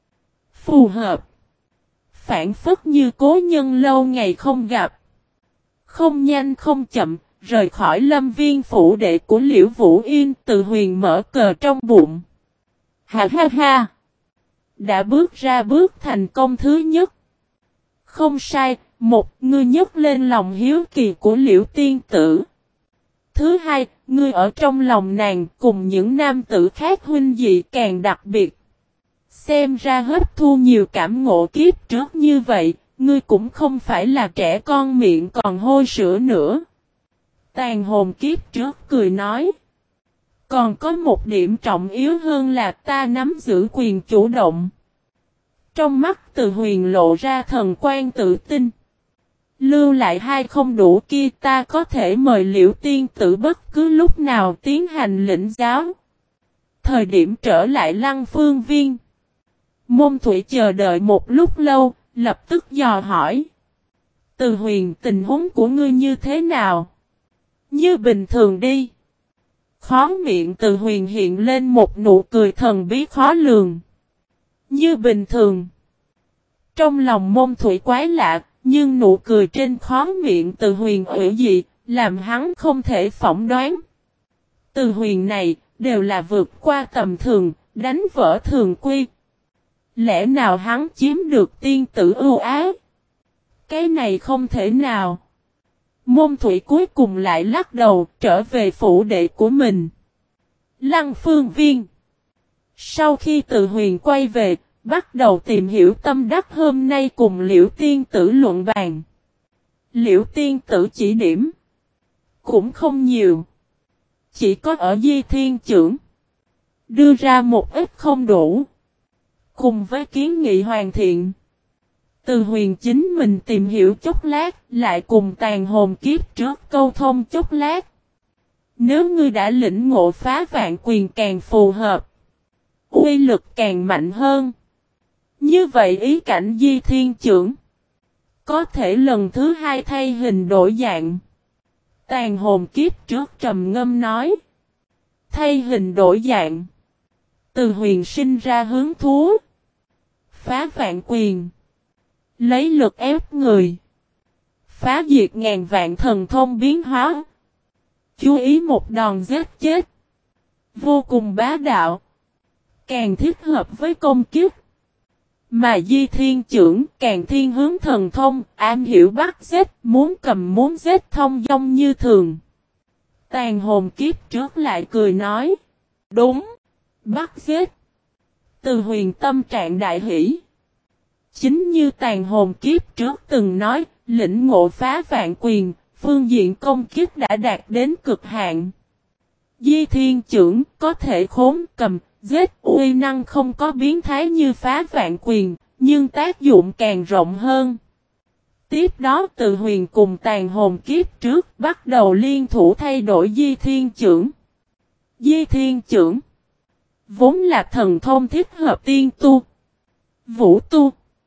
Phù hợp. Phản phất như cố nhân lâu ngày không gặp. Không nhanh không chậm, rời khỏi lâm viên phủ đệ của Liễu Vũ Yên. Từ Huyền mở cờ trong bụng. Ha ha ha. Đã bước ra bước thành công thứ nhất. Không sai, một, ngươi nhấc lên lòng hiếu kỳ của Liễu tiên tử. Thứ hai, ngươi ở trong lòng nàng cùng những nam tử khác huynh dị càng đặc biệt. Xem ra hấp thu nhiều cảm ngộ kiếp trước như vậy, ngươi cũng không phải là trẻ con miệng còn hôi sữa nữa. Tàn hồn kiếp trước cười nói. Còn có một điểm trọng yếu hơn là ta nắm giữ quyền chủ động. Trong mắt Từ Huyền lộ ra thần quan tự tin. Lưu lại hai không đủ kia ta có thể mời Liễu tiên tử bất cứ lúc nào tiến hành lĩnh giáo. Thời điểm trở lại Lăng Phương Viên. Môn Thủy chờ đợi một lúc lâu, lập tức dò hỏi. Từ Huyền, tình huống của ngươi như thế nào? Như bình thường đi. Khó miệng Từ Huyền hiện lên một nụ cười thần bí khó lường. Như bình thường. Trong lòng Môn Thủy quái lạ, nhưng nụ cười trên khó miệng Từ Huyền ủy dị, làm hắn không thể phỏng đoán. Từ Huyền này, đều là vượt qua tầm thường, đánh vỡ thường quy. Lẽ nào hắn chiếm được tiên tử ưu ái? Cái này không thể nào. Môn Thủy cuối cùng lại lắc đầu, trở về phủ đệ của mình. Lăng Phương Viên. Sau khi Từ Huyền quay về, bắt đầu tìm hiểu tâm đắc hôm nay cùng Liễu tiên tử luận bàn. Liễu tiên tử chỉ điểm. Cũng không nhiều. Chỉ có ở Di Thiên Chưởng. Đưa ra một ít không đủ. Cùng với kiến nghị hoàn thiện. Từ Huyền chính mình tìm hiểu chốc lát, lại cùng tàn hồn kiếp trước câu thông chốc lát. Nếu ngươi đã lĩnh ngộ phá vạn quyền càng phù hợp. Uy lực càng mạnh hơn. Như vậy ý cảnh Di Thiên Chưởng. Có thể lần thứ hai thay hình đổi dạng. Tàn hồn kiếp trước trầm ngâm nói. Thay hình đổi dạng. Từ Huyền sinh ra hứng thú. Phá vạn quyền. Lấy lực ép người. Phá diệt ngàn vạn thần thông biến hóa. Chú ý một đòn giết chết. Vô cùng bá đạo. Càng thích hợp với công kiếp. Mà Di Thiên Chưởng càng thiên hướng thần thông, am hiểu bắt giết, muốn cầm muốn giết thông dong như thường. Tàn hồn kiếp trước lại cười nói. Đúng. Bắt giết. Từ Huyền tâm trạng đại hỷ. Chính như tàn hồn kiếp trước từng nói, lĩnh ngộ phá vạn quyền, phương diện công kiếp đã đạt đến cực hạn. Di Thiên Chưởng có thể khốn cầm, giết uy năng không có biến thái như phá vạn quyền, nhưng tác dụng càng rộng hơn. Tiếp đó Từ Huyền cùng tàn hồn kiếp trước bắt đầu liên thủ thay đổi Di Thiên Chưởng. Di Thiên Chưởng vốn là thần thông thích hợp tiên tu, vũ tu.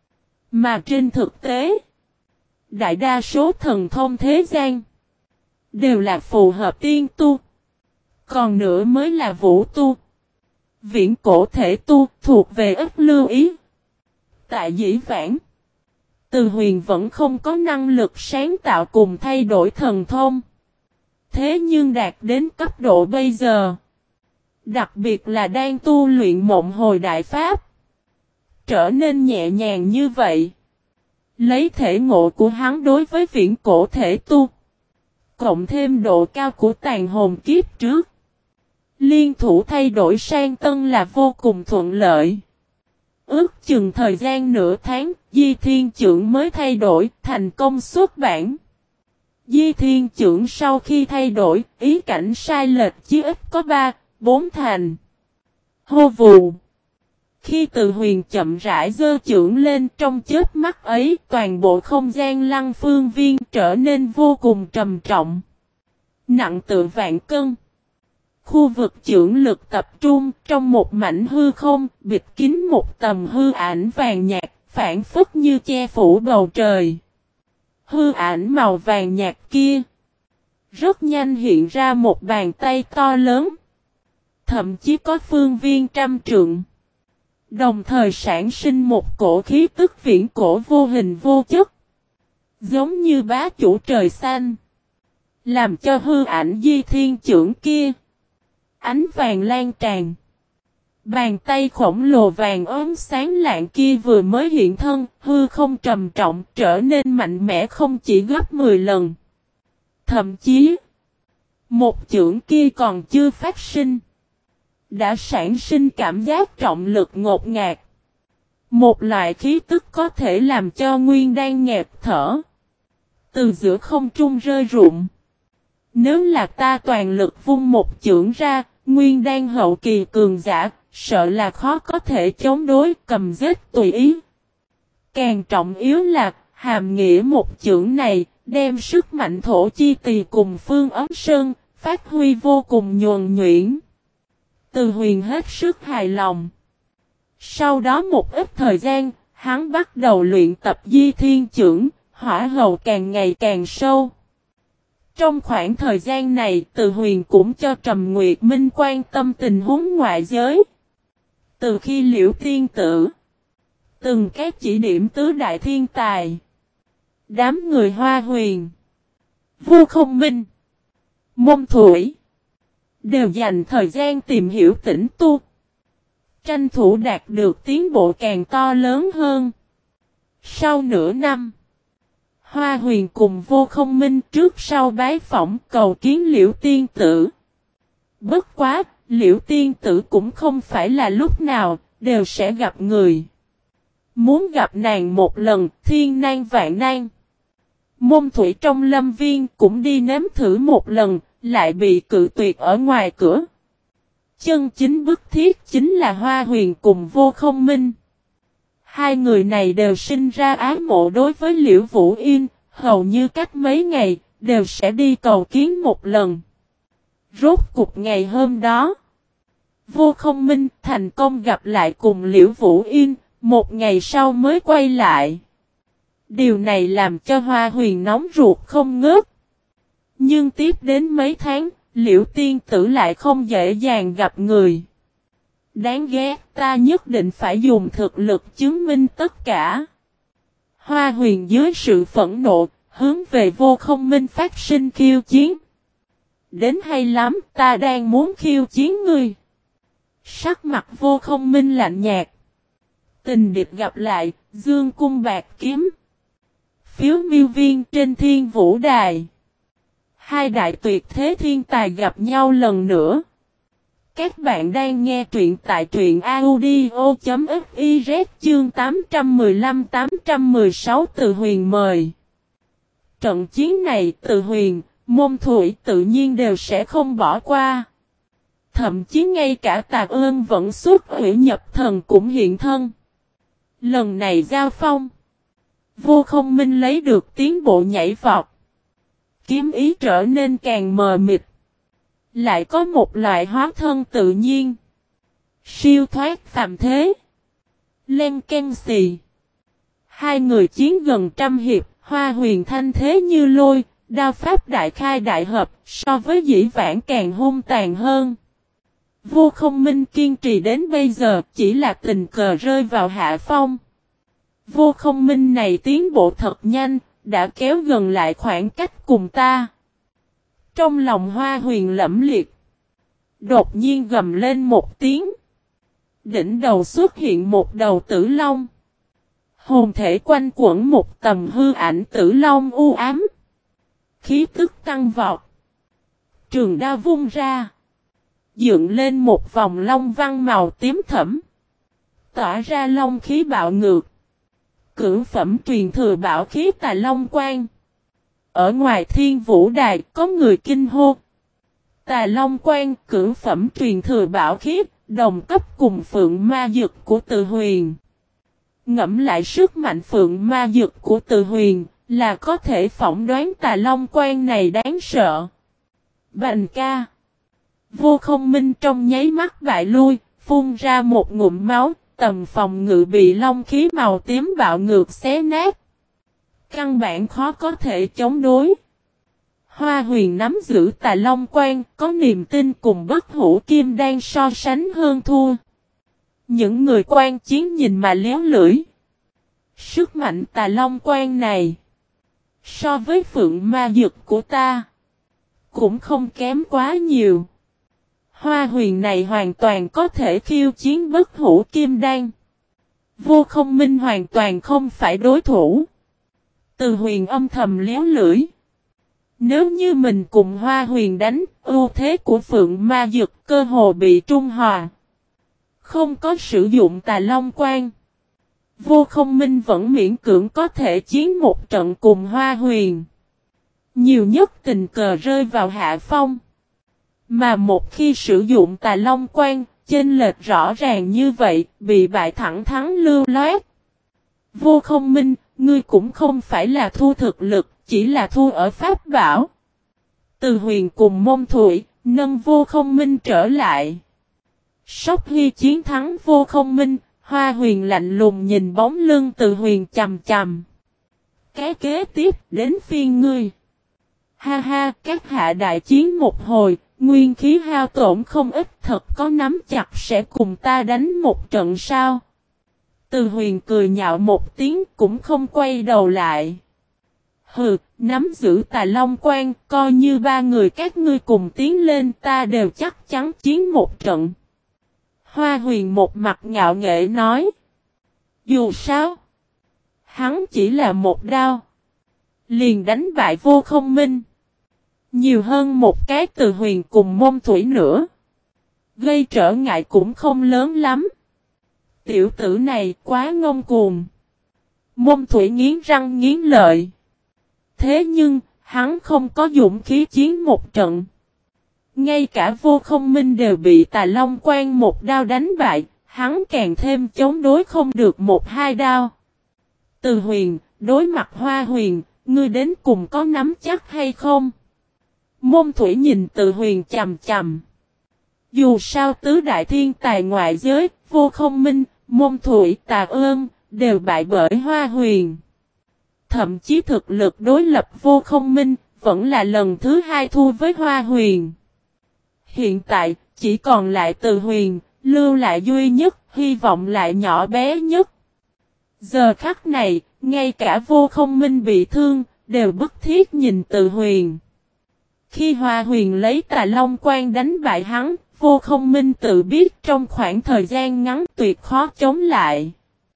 Mà trên thực tế, đại đa số thần thông thế gian đều là phù hợp tiên tu. Còn nữa mới là vũ tu. Viễn cổ thể tu thuộc về ít lưu ý. Tại dĩ vãng, Từ Huyền vẫn không có năng lực sáng tạo cùng thay đổi thần thông. Thế nhưng đạt đến cấp độ bây giờ, đặc biệt là đang tu luyện mộng hồi đại pháp, trở nên nhẹ nhàng như vậy. Lấy thể ngộ của hắn đối với viễn cổ thể tu, cộng thêm độ cao của tàn hồn kiếp trước, liên thủ thay đổi sang tân là vô cùng thuận lợi. Ước chừng thời gian nửa tháng, Di Thiên Chưởng mới thay đổi, thành công xuất bản. Di Thiên Chưởng sau khi thay đổi, ý cảnh sai lệch chí ít có ba, bốn thành. Hô vù. Khi Từ Huyền chậm rãi giơ chưởng lên, trong chớp mắt ấy, toàn bộ không gian lăng phương viên trở nên vô cùng trầm trọng. Nặng tựa vạn cân. Khu vực chưởng lực tập trung trong một mảnh hư không, bịt kín một tầm hư ảnh vàng nhạt, phản phất như che phủ bầu trời. Hư ảnh màu vàng nhạt kia rất nhanh hiện ra một bàn tay to lớn, thậm chí có phương viên trăm trượng. Đồng thời sản sinh một cổ khí tức viễn cổ vô hình vô chất, giống như bá chủ trời xanh, làm cho hư ảnh di thiên chưởng kia ánh vàng lan tràn. Bàn tay khổng lồ vàng ốm sáng lạng kia vừa mới hiện thân, hư không trầm trọng trở nên mạnh mẽ không chỉ gấp mười lần. Thậm chí, một chưởng kia còn chưa phát sinh, đã sản sinh cảm giác trọng lực ngột ngạt. Một loại khí tức có thể làm cho nguyên đan nghẹt thở, từ giữa không trung rơi rụng. Nếu là ta toàn lực vung một chưởng ra, nguyên đan hậu kỳ cường giả, sợ là khó có thể chống đối, cầm giết tùy ý. Càng trọng yếu là, hàm nghĩa một chưởng này, đem sức mạnh thổ chi tỳ cùng Phương Ấm Sơn, phát huy vô cùng nhuần nhuyễn. Từ Huyền hết sức hài lòng. Sau đó một ít thời gian, hắn bắt đầu luyện tập di thiên chưởng, hỏa hầu càng ngày càng sâu. Trong khoảng thời gian này, Từ Huyền cũng cho Trầm Nguyệt Minh quan tâm tình huống ngoại giới. Từ khi Liễu Tiên Tử từng các chỉ điểm tứ đại thiên tài, đám người Hoa Huyền, Vu Không Minh, Mông Thủy đều dành thời gian tìm hiểu tĩnh tu, tranh thủ đạt được tiến bộ càng to lớn hơn. Sau nửa năm, Hoa Huyền cùng Vô Không Minh trước sau bái phỏng cầu kiến Liễu Tiên Tử. Bất quá, Liễu Tiên Tử cũng không phải là lúc nào đều sẽ gặp người. Muốn gặp nàng một lần, thiên nan vạn nan. Mông Thủy trong lâm viên cũng đi nếm thử một lần, lại bị cự tuyệt ở ngoài cửa. Chân chính bức thiết chính là Hoa Huyền cùng Vô Không Minh. Hai người này đều sinh ra ái mộ đối với Liễu Vũ Yên, hầu như cách mấy ngày, đều sẽ đi cầu kiến một lần. Rốt cục ngày hôm đó, Vô Không Minh thành công gặp lại cùng Liễu Vũ Yên, một ngày sau mới quay lại. Điều này làm cho Hoa Huyền nóng ruột không ngớt. Nhưng tiếp đến mấy tháng, Liễu Tiên Tử lại không dễ dàng gặp người. Đáng ghét, ta nhất định phải dùng thực lực chứng minh tất cả. Hoa Huyền dưới sự phẫn nộ, hướng về Vô Không Minh phát sinh khiêu chiến. Đến hay lắm, ta đang muốn khiêu chiến ngươi. Sắc mặt Vô Không Minh lạnh nhạt. Tình địch gặp lại, dương cung bạc kiếm. Phiếu miêu viên trên thiên vũ đài. Hai đại tuyệt thế thiên tài gặp nhau lần nữa. Các bạn đang nghe truyện tại truyện audio.fiz chương tám trăm mười lăm tám trăm mười sáu Từ Huyền mời. Trận chiến này Từ Huyền, Mông Thủy tự nhiên đều sẽ không bỏ qua. Thậm chí ngay cả Tạc Ơn vẫn xuất hủy nhập thần cũng hiện thân. Lần này giao phong, Vô Không Minh lấy được tiến bộ nhảy vọt. Kiếm ý trở nên càng mờ mịt. Lại có một loại hóa thân tự nhiên. Siêu thoát phàm thế. Len ken xì. Hai người chiến gần trăm hiệp, Hoa Huyền thanh thế như lôi, đao pháp đại khai đại hợp, so với dĩ vãng càng hung tàn hơn. Vô Không Minh kiên trì đến bây giờ chỉ là tình cờ rơi vào hạ phong. Vô Không Minh này tiến bộ thật nhanh, đã kéo gần lại khoảng cách cùng ta. Trong lòng Hoa Huyền lẫm liệt. Đột nhiên gầm lên một tiếng. Đỉnh đầu xuất hiện một đầu tử long. Hồn thể quanh quẩn một tầm hư ảnh tử long u ám. Khí tức tăng vọt. Trường đao vung ra. Dựng lên một vòng long văn màu tím thẫm. Tỏa ra long khí bạo ngược. Cửu phẩm truyền thừa bảo khí Tà Long Quan. Ở ngoài thiên vũ đài có người kinh hô. Tà Long Quan cửu phẩm truyền thừa bảo khí, đồng cấp cùng phượng ma dực của Từ Huyền. Ngẫm lại sức mạnh phượng ma dực của Từ Huyền, là có thể phỏng đoán Tà Long Quan này đáng sợ. Bành ca. Vô Không Minh trong nháy mắt bại lui, phun ra một ngụm máu, tầm phòng ngự bị long khí màu tím bạo ngược xé nát. Căn bản khó có thể chống đối. Hoa Huyền nắm giữ Tà Long Quan, có niềm tin cùng Bất Hủ Kim Đan so sánh hơn thua. Những người quan chiến nhìn mà léo lưỡi. Sức mạnh Tà Long Quan này, so với phượng ma dực của ta, cũng không kém quá nhiều. Hoa Huyền này hoàn toàn có thể khiêu chiến Bất Hủ Kim Đan. Vô Không Minh hoàn toàn không phải đối thủ. Từ Huyền âm thầm léo lưỡi. Nếu như mình cùng Hoa Huyền đánh, ưu thế của phượng ma dực cơ hồ bị trung hòa. Không có sử dụng Tà Long Quan, Vô Không Minh vẫn miễn cưỡng có thể chiến một trận cùng Hoa Huyền. Nhiều nhất tình cờ rơi vào hạ phong. Mà một khi sử dụng Tà Long Quan, chênh lệch rõ ràng như vậy, bị bại thẳng thắn lưu loát. Vô Không Minh, ngươi cũng không phải là thua thực lực, chỉ là thua ở pháp bảo. Từ Huyền cùng Môn Thủy, nâng Vô Không Minh trở lại. Sóc Hy chiến thắng Vô Không Minh, Hoa Huyền lạnh lùng nhìn bóng lưng Từ Huyền chầm chầm. Cái kế tiếp đến phiên ngươi. Ha ha, các hạ đại chiến một hồi, nguyên khí hao tổn không ít, thật có nắm chặt sẽ cùng ta đánh một trận sao? Từ Huyền cười nhạo một tiếng cũng không quay đầu lại. Hừ, nắm giữ Tà Long Quan, coi như ba người các ngươi cùng tiến lên ta đều chắc chắn chiến một trận. Hoa Huyền một mặt ngạo nghễ nói. Dù sao, hắn chỉ là một đao, liền đánh bại Vô Không Minh. Nhiều hơn một cái Từ Huyền cùng Môn Thủy nữa, gây trở ngại cũng không lớn lắm. Tiểu tử này quá ngông cuồng. Môn Thủy nghiến răng nghiến lợi. Thế nhưng, hắn không có dũng khí chiến một trận. Ngay cả Vô Không Minh đều bị Tà Long Quan một đao đánh bại, hắn càng thêm chống đối không được một hai đao. Từ Huyền, đối mặt Hoa Huyền, ngươi đến cùng có nắm chắc hay không? Môn Thủy nhìn Từ Huyền chầm chầm. Dù sao tứ đại thiên tài ngoại giới, Vô Không Minh, Môn Thủy, Tà Ơn, đều bại bởi Hoa Huyền. Thậm chí thực lực đối lập Vô Không Minh, vẫn là lần thứ hai thua với Hoa Huyền. Hiện tại, chỉ còn lại Từ Huyền, lưu lại duy nhất, hy vọng lại nhỏ bé nhất. Giờ khắc này, ngay cả Vô Không Minh bị thương, đều bức thiết nhìn Từ Huyền. Khi Hoa Huyền lấy Tà Long Quan đánh bại hắn, Vô Không Minh tự biết trong khoảng thời gian ngắn tuyệt khó chống lại.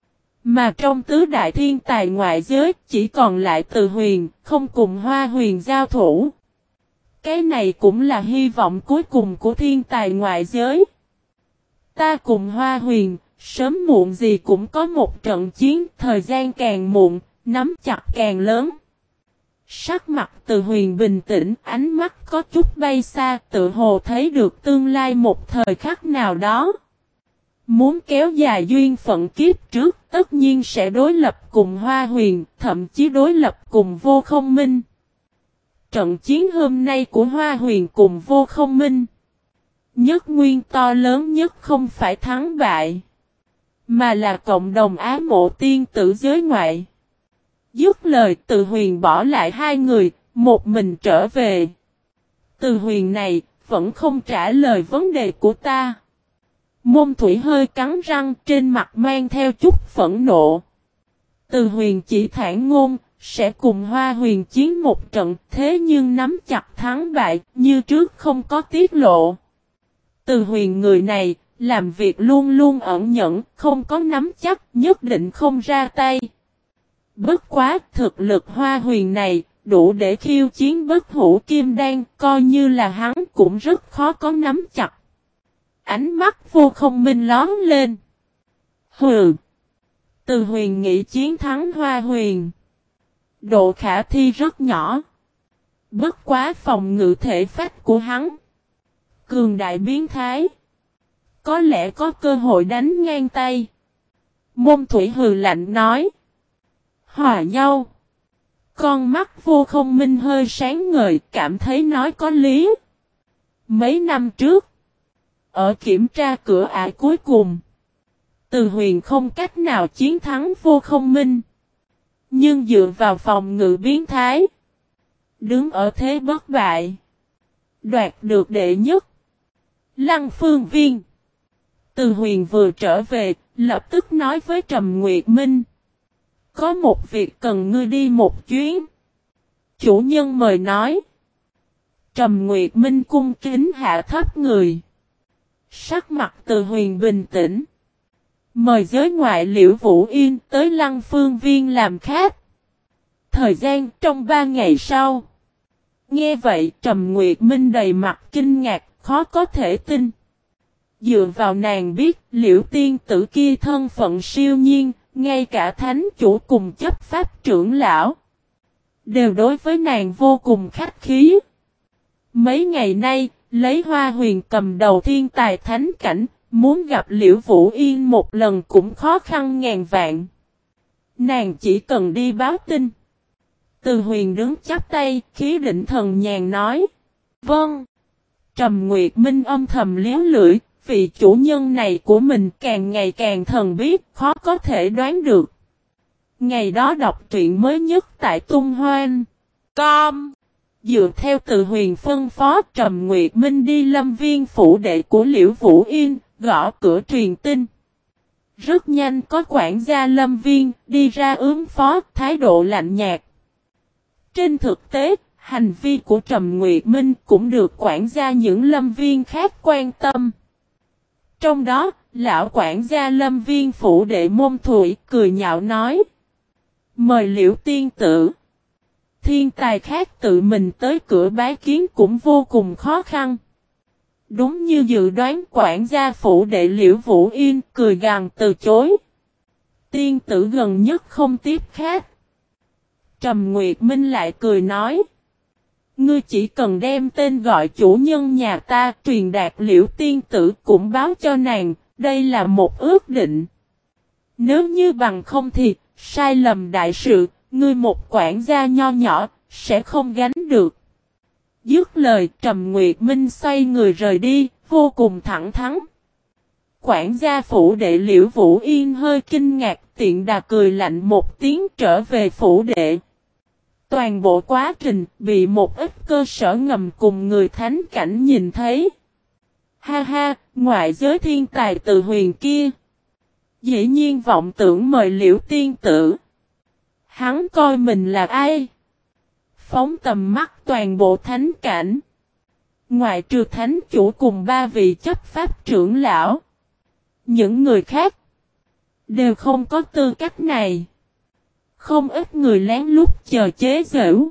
Mà trong tứ đại thiên tài ngoại giới, chỉ còn lại Từ Huyền, không cùng Hoa Huyền giao thủ. Cái này cũng là hy vọng cuối cùng của thiên tài ngoại giới. Ta cùng Hoa Huyền, sớm muộn gì cũng có một trận chiến, thời gian càng muộn, nắm chặt càng lớn. Sắc mặt Từ Huyền bình tĩnh, ánh mắt có chút bay xa, tự hồ thấy được tương lai một thời khắc nào đó. Muốn kéo dài duyên phận kiếp trước, tất nhiên sẽ đối lập cùng Hoa Huyền, thậm chí đối lập cùng Vô Không Minh. Trận chiến hôm nay của Hoa Huyền cùng Vô Không Minh, nhất nguyên to lớn nhất không phải thắng bại, mà là cộng đồng Á Mộ tiên tử giới ngoại. Dứt lời, Từ Huyền bỏ lại hai người, một mình trở về. Từ Huyền này, vẫn không trả lời vấn đề của ta. Môn Thủy hơi cắn răng, trên mặt mang theo chút phẫn nộ. Từ Huyền chỉ thản ngôn, sẽ cùng Hoa Huyền chiến một trận, thế nhưng nắm chặt thắng bại, như trước không có tiết lộ. Từ Huyền người này, làm việc luôn luôn ẩn nhẫn, không có nắm chắc, nhất định không ra tay. Bất quá, thực lực Hoa Huyền này, đủ để khiêu chiến Bất Hủ Kim Đan, coi như là hắn cũng rất khó có nắm chặt. Ánh mắt Vô Không Minh lón lên. Hừ. Từ Huyền nghĩ chiến thắng Hoa Huyền, độ khả thi rất nhỏ. Bất quá phòng ngự thể phách của hắn cường đại biến thái, Có lẽ có cơ hội đánh ngang tay. Môn Thủy hừ lạnh nói. Hòa nhau. Con mắt Vô Không Minh hơi sáng ngời, cảm thấy nói có lý. Mấy năm trước, ở kiểm tra cửa ải cuối cùng, Từ Huyền không cách nào chiến thắng Vô Không Minh. Nhưng dựa vào phòng ngự biến thái, đứng ở thế bất bại, đoạt được đệ nhất. Lăng Phương Viên. Từ Huyền vừa trở về, lập tức nói với Trầm Nguyệt Minh. Có một việc cần ngươi đi một chuyến. Chủ nhân mời nói. Trầm Nguyệt Minh cung kính hạ thấp người. Sắc mặt Từ Huyền bình tĩnh. Mời giới ngoại Liễu Vũ Yên tới Lăng Phương Viên làm khách. Thời gian trong ba ngày sau. Nghe vậy Trầm Nguyệt Minh đầy mặt kinh ngạc, khó có thể tin. Dựa vào nàng biết Liễu tiên tử kia thân phận siêu nhiên, ngay cả thánh chủ cùng chấp pháp trưởng lão đều đối với nàng vô cùng khách khí. Mấy ngày nay, lấy Hoa Huyền cầm đầu thiên tài thánh cảnh, muốn gặp Liễu Vũ Yên một lần cũng khó khăn ngàn vạn. Nàng chỉ cần đi báo tin. Từ Huyền đứng chắp tay, khí định thần nhàn nói. Vâng. Trầm Nguyệt Minh âm thầm liếu lưỡi, vị chủ nhân này của mình càng ngày càng thần bí, khó có thể đoán được. Ngày đó đọc truyện mới nhất tại Tung Hoan. Com. Dựa theo Từ Huyền phân phó, Trầm Nguyệt Minh đi Lâm Viên phủ đệ của Liễu Vũ Yên, gõ cửa truyền tin. Rất nhanh có quản gia Lâm Viên đi ra ứng phó, thái độ lạnh nhạt. Trên thực tế, hành vi của Trầm Nguyệt Minh cũng được quản gia những Lâm Viên khác quan tâm. Trong đó, lão quản gia Lâm Viên phủ đệ Môn Thủy cười nhạo nói. Mời Liễu tiên tử. Thiên tài khác tự mình tới cửa bái kiến cũng vô cùng khó khăn. Đúng như dự đoán, quản gia phủ đệ Liễu Vũ Yên cười gằn từ chối. Tiên tử gần nhất không tiếp khách. Trầm Nguyệt Minh lại cười nói. Ngươi chỉ cần đem tên gọi chủ nhân nhà ta truyền đạt Liễu tiên tử cũng báo cho nàng, đây là một ước định. Nếu như bằng không thì, sai lầm đại sự, ngươi một quản gia nho nhỏ, sẽ không gánh được. Dứt lời Trầm Nguyệt Minh xoay người rời đi, vô cùng thẳng thắn. Quản gia phủ đệ Liễu Vũ Yên hơi kinh ngạc, tiện đà cười lạnh một tiếng trở về phủ đệ. Toàn bộ quá trình bị một ít cơ sở ngầm cùng người thánh cảnh nhìn thấy. Ha ha, ngoại giới thiên tài Từ Huyền kia. Dĩ nhiên vọng tưởng mời Liễu tiên tử. Hắn coi mình là ai? Phóng tầm mắt toàn bộ thánh cảnh. Ngoại trừ thánh chủ cùng ba vị chấp pháp trưởng lão. Những người khác đều không có tư cách này. Không ít người lén lút chờ chế giễu.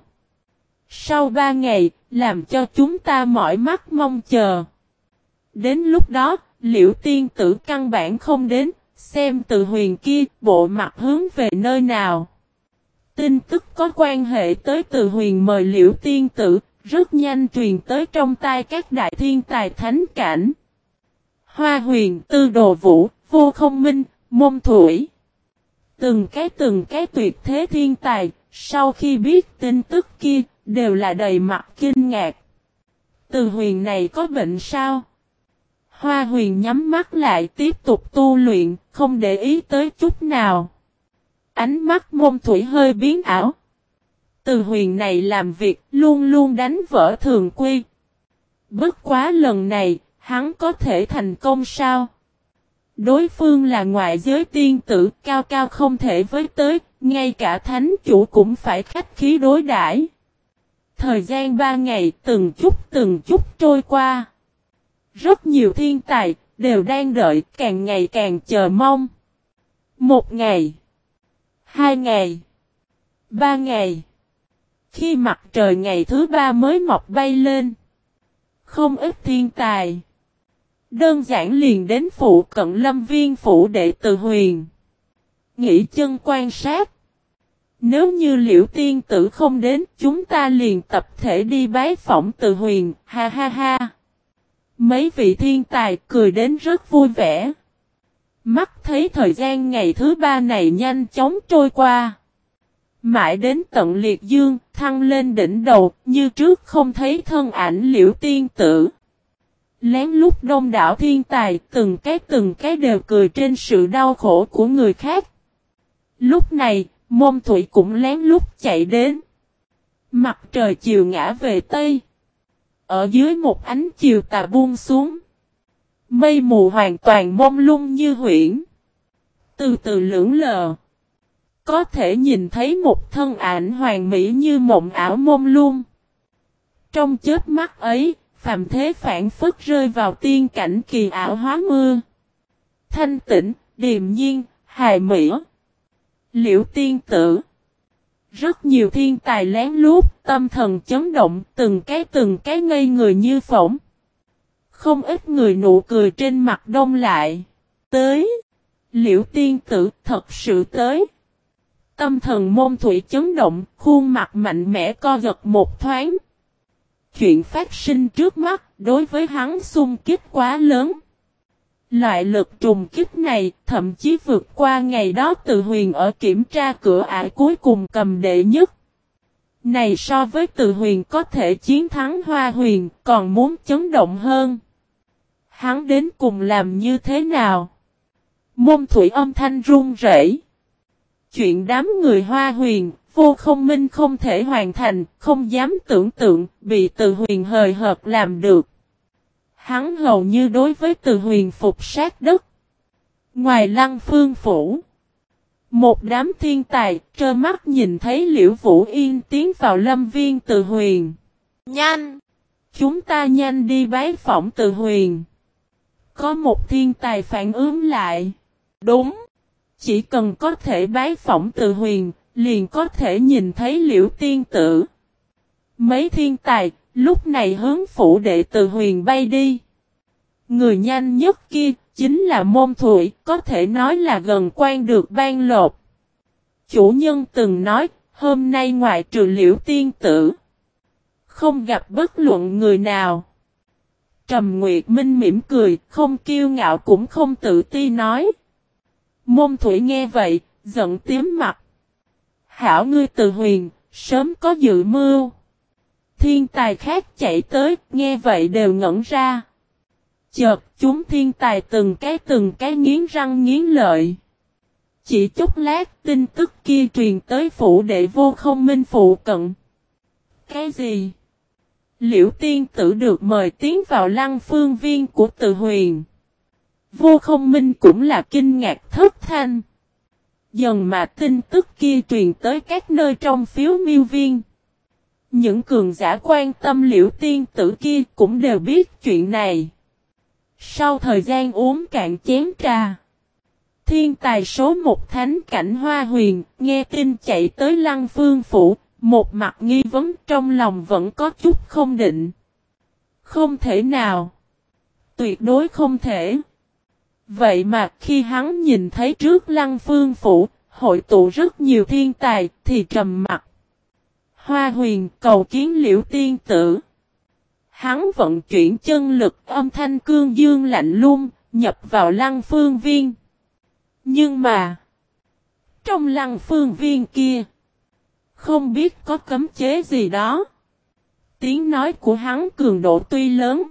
Sau ba ngày, làm cho chúng ta mỏi mắt mong chờ. Đến lúc đó, Liễu tiên tử căn bản không đến, xem Từ Huyền kia bộ mặt hướng về nơi nào. Tin tức có quan hệ tới Từ Huyền mời Liễu tiên tử, rất nhanh truyền tới trong tai các đại thiên tài thánh cảnh. Hoa Huyền, Tư Đồ Vũ, Vô Không Minh, Môn Thủy. Từng cái từng cái tuyệt thế thiên tài, sau khi biết tin tức kia, đều là đầy mặt kinh ngạc. Từ Huyền này có bệnh sao? Hoa Huyền nhắm mắt lại tiếp tục tu luyện, không để ý tới chút nào. Ánh mắt Môn Thủy hơi biến ảo. Từ Huyền này làm việc luôn luôn đánh vỡ thường quy. Bất quá lần này, hắn có thể thành công sao? Đối phương là ngoại giới tiên tử, cao cao không thể với tới, ngay cả thánh chủ cũng phải khách khí đối đãi. Thời gian ba ngày từng chút từng chút trôi qua. Rất nhiều thiên tài đều đang đợi, càng ngày càng chờ mong. Một ngày, hai ngày, ba ngày. Khi mặt trời ngày thứ ba mới mọc bay lên, không ít thiên tài đơn giản liền đến phụ cận Lâm Viên phủ đệ Từ Huyền. Nghỉ chân quan sát. Nếu như Liễu tiên tử không đến, chúng ta liền tập thể đi bái phỏng Từ Huyền, ha ha ha. Mấy vị thiên tài cười đến rất vui vẻ. Mắt thấy thời gian ngày thứ ba này nhanh chóng trôi qua. Mãi đến tận liệt dương, thăng lên đỉnh đầu, như trước không thấy thân ảnh Liễu tiên tử. Lén lút đông đảo thiên tài, từng cái từng cái đều cười trên sự đau khổ của người khác. Lúc này, Môn Thủy cũng lén lút chạy đến. Mặt trời chiều ngã về Tây. Ở dưới một ánh chiều tà buông xuống. Mây mù hoàn toàn mông lung như huyễn. Từ từ lưỡng lờ. Có thể nhìn thấy một thân ảnh hoàn mỹ như mộng ảo mông lung. Trong chớp mắt ấy, phàm thế phản phất rơi vào tiên cảnh kỳ ảo hóa mưa. Thanh tĩnh, điềm nhiên, hài mỹ. Liễu tiên tử. Rất nhiều thiên tài lén lút, tâm thần chấn động, từng cái từng cái ngây người như phỏng. Không ít người nụ cười trên mặt đông lại. Tới. Liễu tiên tử thật sự tới. Tâm thần Môn Thủy chấn động, khuôn mặt mạnh mẽ co giật một thoáng. Chuyện phát sinh trước mắt, đối với hắn xung kích quá lớn. Loại lực trùng kích này, thậm chí vượt qua ngày đó Từ Huyền ở kiểm tra cửa ải cuối cùng cầm đệ nhất. Này so với Từ Huyền có thể chiến thắng Hoa Huyền, còn muốn chấn động hơn. Hắn đến cùng làm như thế nào? Môn Thủy âm thanh run rẩy. Chuyện đám người Hoa Huyền, Vô Không Minh không thể hoàn thành, không dám tưởng tượng, bị Từ Huyền hời hợt làm được. Hắn hầu như đối với Từ Huyền phục sát đất. Ngoài Lăng Phương phủ, một đám thiên tài trơ mắt nhìn thấy Liễu Vũ Yên tiến vào lâm viên Từ Huyền. Nhanh! Chúng ta nhanh đi bái phỏng Từ Huyền. Có một thiên tài phản ứng lại. Đúng! Chỉ cần có thể bái phỏng Từ Huyền, liền có thể nhìn thấy Liễu tiên tử. Mấy thiên tài, lúc này hướng phủ đệ Từ Huyền bay đi. Người nhanh nhất kia, chính là Môn Thủy, có thể nói là gần quan được ban lột. Chủ nhân từng nói, hôm nay ngoại trừ Liễu tiên tử, không gặp bất luận người nào. Trầm Nguyệt Minh mỉm cười, không kiêu ngạo cũng không tự ti nói. Môn Thủy nghe vậy, giận tím mặt. Hảo ngươi Từ Huyền, sớm có dự mưu. Thiên tài khác chạy tới, nghe vậy đều ngẩn ra. Chợt chúng thiên tài từng cái từng cái nghiến răng nghiến lợi. Chỉ chút lát tin tức kia truyền tới phủ đệ Vô Không Minh phụ cận. Cái gì? Liễu tiên tử được mời tiến vào Lăng Phương viên của Từ Huyền. Vô Không Minh cũng là kinh ngạc thất thanh. Dần mà tin tức kia truyền tới các nơi trong phiếu miêu viên. Những cường giả quan tâm Liễu tiên tử kia cũng đều biết chuyện này. Sau thời gian uống cạn chén trà, thiên tài số một thánh cảnh Hoa Huyền nghe tin chạy tới Lăng Phương phủ, một mặt nghi vấn trong lòng vẫn có chút không định. Không thể nào. Tuyệt đối không thể. Vậy mà khi hắn nhìn thấy trước Lăng Phương phủ, hội tụ rất nhiều thiên tài thì trầm mặt. Hoa Huyền cầu kiến Liễu tiên tử. Hắn vận chuyển chân lực âm thanh cương dương lạnh lùng, nhập vào Lăng Phương viên. Nhưng mà, trong Lăng Phương viên kia, không biết có cấm chế gì đó. Tiếng nói của hắn cường độ tuy lớn,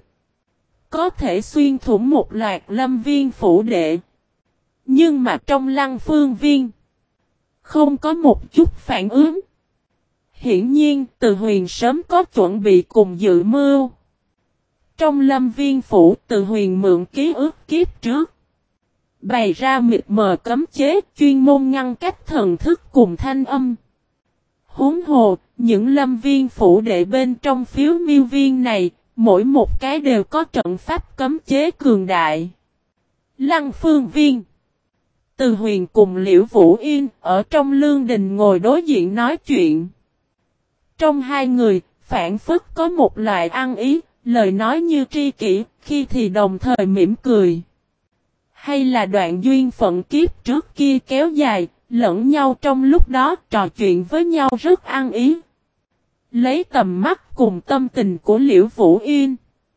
có thể xuyên thủng một loạt lâm viên phủ đệ. Nhưng mà trong Lăng Phương viên, không có một chút phản ứng. Hiển nhiên, Từ Huyền sớm có chuẩn bị cùng dự mưu. Trong lâm viên phủ, Từ Huyền mượn ký ức kiếp trước, bày ra mịt mờ cấm chế chuyên môn ngăn cách thần thức cùng thanh âm. Huống hồ, những lâm viên phủ đệ bên trong phiếu miêu viên này, mỗi một cái đều có trận pháp cấm chế cường đại. Lăng Phương viên, Từ Huyền cùng Liễu Vũ Yên ở trong lương đình ngồi đối diện nói chuyện. Trong hai người, phản phất có một loại ăn ý, lời nói như tri kỷ, khi thì đồng thời mỉm cười. Hay là đoạn duyên phận kiếp trước kia kéo dài, lẫn nhau trong lúc đó trò chuyện với nhau rất ăn ý. Lấy tầm mắt cùng tâm tình của Liễu Vũ Yên,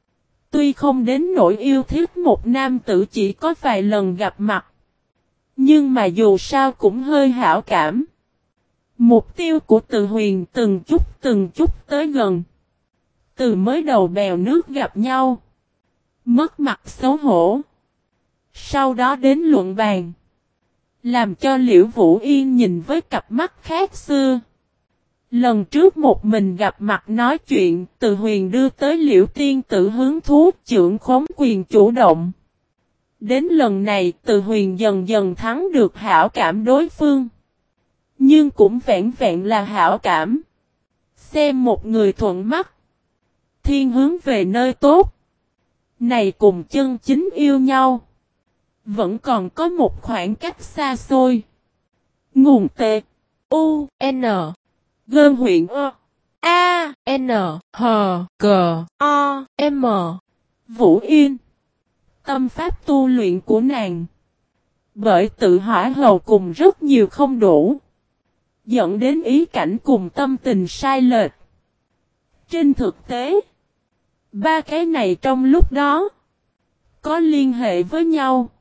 Tuy không đến nỗi yêu thích một nam tử chỉ có vài lần gặp mặt. Nhưng mà dù sao cũng hơi hảo cảm. Mục tiêu của Từ Huyền từng chút từng chút tới gần. Từ mới đầu bèo nước gặp nhau. Mất mặt xấu hổ. Sau đó đến luận bàn. Làm cho Liễu Vũ Yên nhìn với cặp mắt khác xưa. Lần trước một mình gặp mặt nói chuyện, Từ Huyền đưa tới Liễu Tiên Tử hứng thú trưởng khống quyền chủ động. Đến lần này Từ Huyền dần dần thắng được hảo cảm đối phương. Nhưng cũng vẹn vẹn là hảo cảm. Xem một người thuận mắt. Thiên hướng về nơi tốt. Này cùng chân chính yêu nhau. Vẫn còn có một khoảng cách xa xôi. Nguồn T. U. N. Gơn huyện ơ. A. N. H. G. O. M. Vũ Yên. Tâm pháp tu luyện của nàng. Bởi tự hỏa hầu cùng rất nhiều không đủ. Dẫn đến ý cảnh cùng tâm tình sai lệch. Trên thực tế. Ba cái này trong lúc đó. Có liên hệ với nhau.